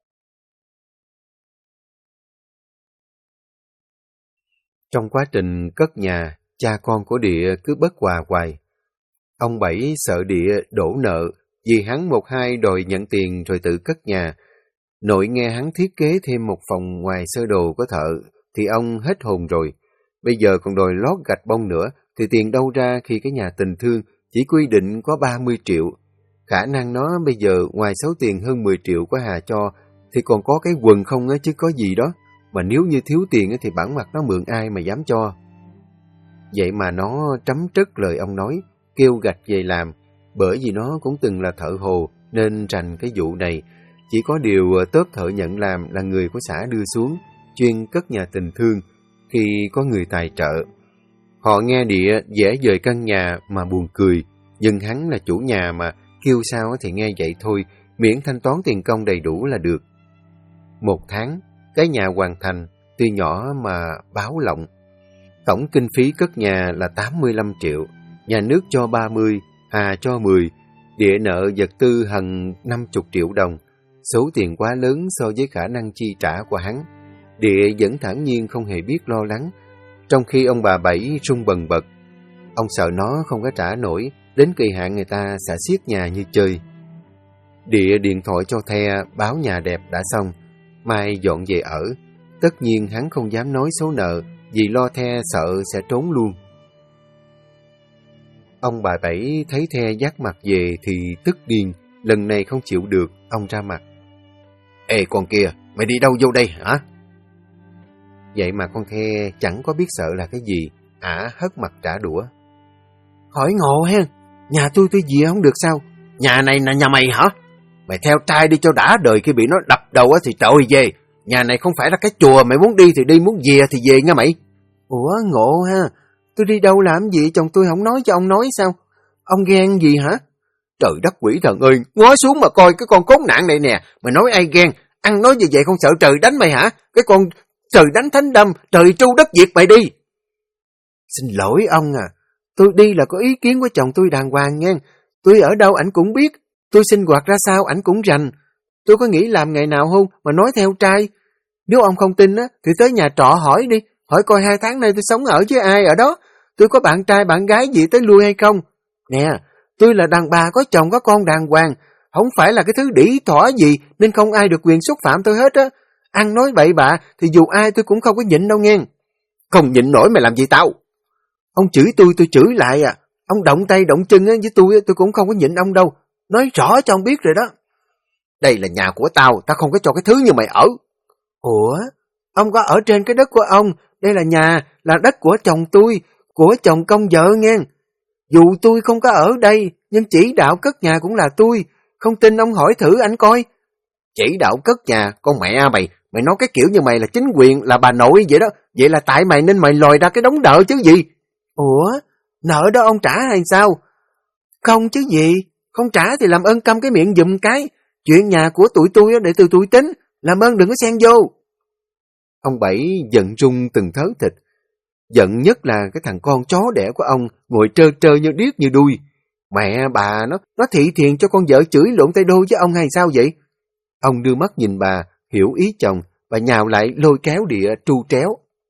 Trong quá trình cất nhà, cha con của Địa cứ bất hòa hoài. Ông Bảy sợ Địa đổ nợ, vì hắn 1-2 đòi nhận tiền rồi tự cất nhà. Nội nghe hắn thiết kế thêm một phòng ngoài sơ đồ có thợ, thì ông hết hồn rồi. Bây giờ còn đòi lót gạch bông nữa, thì tiền đâu ra khi cái nhà tình thương chỉ quy định có 30 triệu. Khả năng nó bây giờ ngoài số tiền hơn 10 triệu của Hà cho, thì còn có cái quần không chứ có gì đó. Mà nếu như thiếu tiền thì bản mặt nó mượn ai mà dám cho. Vậy mà nó trắm trất lời ông nói, kêu gạch về làm, bởi vì nó cũng từng là thợ hồ nên rành cái vụ này. Chỉ có điều tớp thợ nhận làm là người của xã đưa xuống, chuyên cất nhà tình thương khi có người tài trợ. Họ nghe Địa vẽ vời căn nhà mà buồn cười, nhưng hắn là chủ nhà mà, kêu sao thì nghe vậy thôi, miễn thanh toán tiền công đầy đủ là được. 1 tháng, cái nhà hoàn thành, tuy nhỏ mà báo lộng. Tổng kinh phí cất nhà là 85 triệu, nhà nước cho 30, Hà cho 10, Địa nợ vật tư hằng 50 triệu đồng. Số tiền quá lớn so với khả năng chi trả của hắn. Địa vẫn thản nhiên không hề biết lo lắng, trong khi ông bà Bảy run bần bật. Ông sợ nó không có trả nổi, Đến kỳ hạn người ta sẽ xiết nhà như chơi. Địa điện thoại cho The báo nhà đẹp đã xong, mai dọn về ở. Tất nhiên hắn không dám nói số nợ, vì lo The sợ sẽ trốn luôn. Ông bà Bảy thấy The dắt mặt về thì tức điên, lần này không chịu được, ông ra mặt. Ê con kia, mày đi đâu vô đây hả? Vậy mà con The chẳng có biết sợ là cái gì, hất mặt trả đũa. Hỏi ngộ hen, nhà tôi về không được sao? Nhà này là nhà mày hả? Mày theo trai đi cho đã đời, khi bị nó đập đầu thì trời về. Nhà này không phải là cái chùa, mày muốn đi thì đi, muốn về thì về nha mày. Ủa ngộ ha, tôi đi đâu làm gì, chồng tôi không nói cho ông nói sao? Ông ghen gì hả? Trời đất quỷ thần ơi, ngó xuống mà coi cái con khốn nạn này nè, mày nói ai ghen, ăn nói như vậy không sợ trời đánh mày hả? Cái con trời đánh thánh đâm, trời tru đất diệt mày đi. Xin lỗi ông à, tôi đi là có ý kiến của chồng tôi đàng hoàng nha. Tôi ở đâu ảnh cũng biết, tôi sinh hoạt ra sao ảnh cũng rành. Tôi có nghĩ làm ngày nào không mà nói theo trai. Nếu ông không tin á, thì tới nhà trọ hỏi đi, hỏi coi 2 tháng nay tôi sống ở với ai ở đó. Tôi có bạn trai bạn gái gì tới lui hay không? Nè, tôi là đàn bà có chồng có con đàng hoàng, không phải là cái thứ đĩ thỏa gì nên không ai được quyền xúc phạm tôi hết á. Ăn nói bậy bạ thì dù ai tôi cũng không có nhịn đâu nghe. Không nhịn nổi mày làm gì tao? Ông chửi tôi chửi lại à. Ông động tay động chân với tôi cũng không có nhịn ông đâu. Nói rõ cho ông biết rồi đó. Đây là nhà của tao không có cho cái thứ như mày ở. Ủa, ông có ở trên cái đất của ông, đây là nhà, là đất của chồng tôi, của chồng công vợ nghe. Dù tôi không có ở đây, nhưng chỉ đạo cất nhà cũng là tôi. Không tin ông hỏi thử anh coi. Chỉ đạo cất nhà, con mẹ mày, mày nói cái kiểu như mày là chính quyền, là bà nội vậy đó. Vậy là tại mày nên mày lòi ra cái đống nợ chứ gì. Ủa, nợ đó ông trả hay sao? Không chứ gì, không trả thì làm ơn câm cái miệng giùm cái. Chuyện nhà của tụi tôi để từ tụi tính, làm ơn đừng có xen vô. Ông Bảy giận rung từng thớ thịt. Giận nhất là cái thằng con chó đẻ của ông ngồi trơ trơ như điếc như đuôi. Mẹ bà nó thị thiền cho con vợ chửi lộn tay đôi với ông hay sao vậy? Ông đưa mắt nhìn bà, hiểu ý chồng, và nhào lại lôi kéo Địa tru tréo.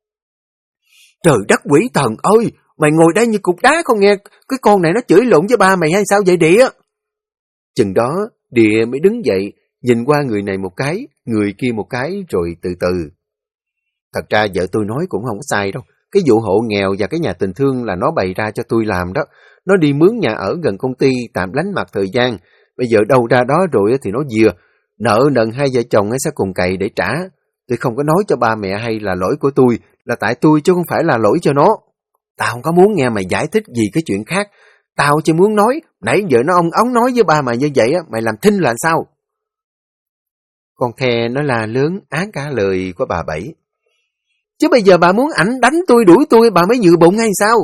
Trời đất quỷ thần ơi, mày ngồi đây như cục đá không nghe, cái con này nó chửi lộn với ba mày hay sao vậy Địa? Chừng đó, Địa mới đứng dậy, nhìn qua người này một cái, người kia một cái, rồi từ từ. Thật ra vợ tôi nói cũng không sai đâu. Cái vụ hộ nghèo và cái nhà tình thương là nó bày ra cho tôi làm đó. Nó đi mướn nhà ở gần công ty tạm lánh mặt thời gian. Bây giờ đâu ra đó rồi thì nó vừa. Nợ nần hai vợ chồng sẽ cùng cày để trả. Tôi không có nói cho ba mẹ hay là lỗi của tôi, là tại tôi chứ không phải là lỗi cho nó. Tao không có muốn nghe mày giải thích gì cái chuyện khác. Tao chỉ muốn nói, nãy giờ nó ông ống nói với ba mày như vậy, mày làm thinh là sao? Con The nó la lớn án cả lời của bà Bảy. Chứ bây giờ bà muốn ảnh đánh tôi đuổi tôi bà mới dự bụng hay sao?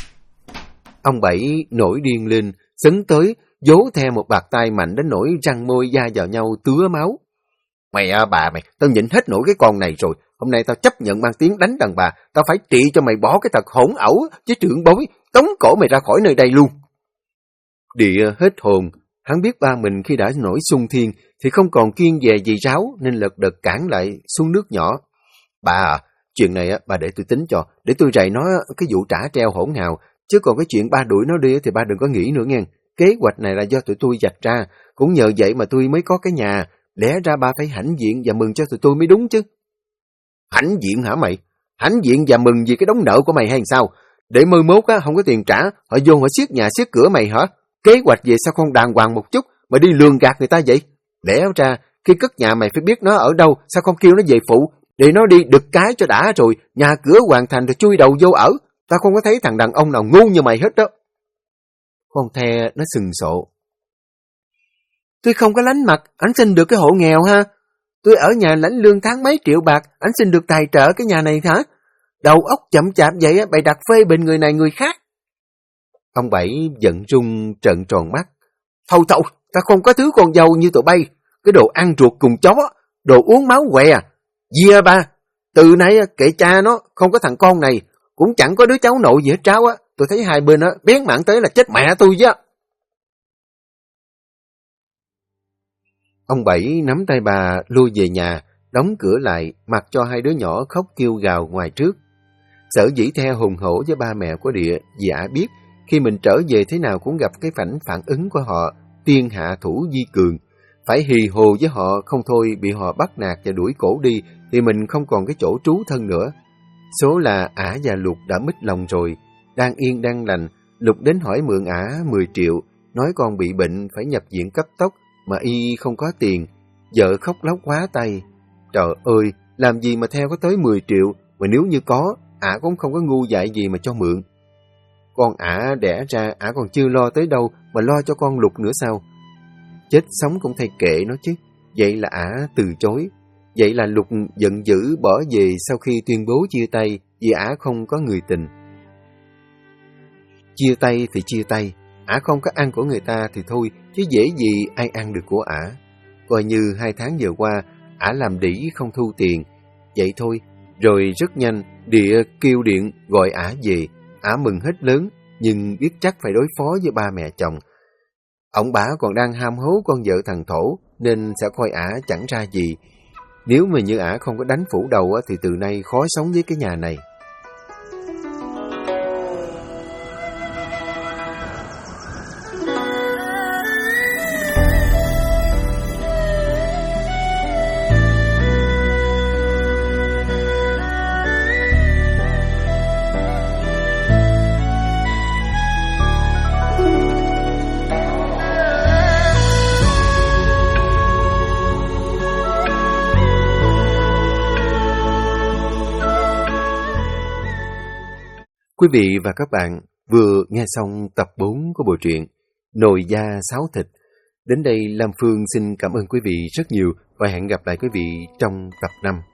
Ông Bảy nổi điên lên, sấn tới, vỗ theo một bạt tay mạnh đến nỗi răng môi da vào nhau tứa máu. Mày bà mày, tao nhịn hết nổi cái con này rồi. Hôm nay tao chấp nhận mang tiếng đánh đàn bà, tao phải trị cho mày bỏ cái tật hỗn ẩu với trưởng bối, tống cổ mày ra khỏi nơi đây luôn. Địa hết hồn, hắn biết ba mình khi đã nổi xung thiên thì không còn kiêng dè gì ráo nên lật đật cản lại xuống nước nhỏ. Bà à, chuyện này bà để tôi tính cho, để tôi rầy nó cái vụ trả treo hỗn hào, chứ còn cái chuyện ba đuổi nó đi thì ba đừng có nghĩ nữa nghe. Kế hoạch này là do tụi tôi vạch ra, cũng nhờ vậy mà tôi mới có cái nhà, lẽ ra ba phải hãnh diện và mừng cho tụi tôi mới đúng chứ. Hãnh diện hả mày? Hãnh diện và mừng vì cái đống nợ của mày hay sao? Để mơ mốt không có tiền trả, họ vô họ xiết nhà xiết cửa mày hả? Kế hoạch về sao không đàng hoàng một chút mà đi lường gạt người ta vậy? Lẽ ra khi cất nhà mày phải biết nó ở đâu, sao không kêu nó về phụ, để nó đi đực cái cho đã rồi, nhà cửa hoàn thành rồi chui đầu vô ở. Tao không có thấy thằng đàn ông nào ngu như mày hết đó. Con The nó sừng sộ. Tôi không có lánh mặt, ảnh xin được cái hộ nghèo ha. Tôi ở nhà lãnh lương tháng mấy triệu bạc, ảnh xin được tài trợ cái nhà này hả? Đầu óc chậm chạp vậy bày đặt phê bình người này người khác. Ông Bảy giận rung trợn tròn mắt. Thôi, ta không có thứ con dâu như tụi bay. Cái đồ ăn ruột cùng chó, đồ uống máu què. Dìa ba, từ nay kệ cha nó, không có thằng con này, cũng chẳng có đứa cháu nội gì hết tráo á. Tôi thấy hai bên bén mảng tới là chết mẹ tôi chứ. Ông Bảy nắm tay bà lui về nhà, đóng cửa lại, mặc cho hai đứa nhỏ khóc kêu gào ngoài trước. Sở dĩ theo hùng hổ với ba mẹ của Địa, vì ả biết Khi mình trở về thế nào cũng gặp cái phản ứng của họ, tiên hạ thủ vi cường. Phải hì hồ với họ, không thôi bị họ bắt nạt và đuổi cổ đi, thì mình không còn cái chỗ trú thân nữa. Số là ả và Lục đã mít lòng rồi. Đang yên đang lành, Lục đến hỏi mượn ả 10 triệu, nói con bị bệnh phải nhập viện cấp tốc, mà y không có tiền. Vợ khóc lóc quá tay. Trời ơi, làm gì mà theo có tới 10 triệu, mà nếu như có, ả cũng không có ngu dại gì mà cho mượn. Con ả đẻ ra, ả còn chưa lo tới đâu mà lo cho con Lục nữa sao? Chết sống cũng thay kệ nó chứ. Vậy là ả từ chối. Vậy là Lục giận dữ bỏ về sau khi tuyên bố chia tay vì ả không có người tình. Chia tay thì chia tay, ả không có ăn của người ta thì thôi, chứ dễ gì ai ăn được của ả. Coi như 2 tháng vừa qua, ả làm đĩ không thu tiền. Vậy thôi, rồi rất nhanh, địa kêu điện gọi ả về. Ả mừng hết lớn, nhưng biết chắc phải đối phó với ba mẹ chồng. Ông bà còn đang ham hố con vợ thằng Thổ, nên sẽ coi ả chẳng ra gì. Nếu mà như ả không có đánh phủ đầu thì từ nay khó sống với cái nhà này. Quý vị và các bạn vừa nghe xong tập 4 của bộ truyện Nồi da sáo thịt. Đến đây Lam Phương xin cảm ơn quý vị rất nhiều và hẹn gặp lại quý vị trong tập 5.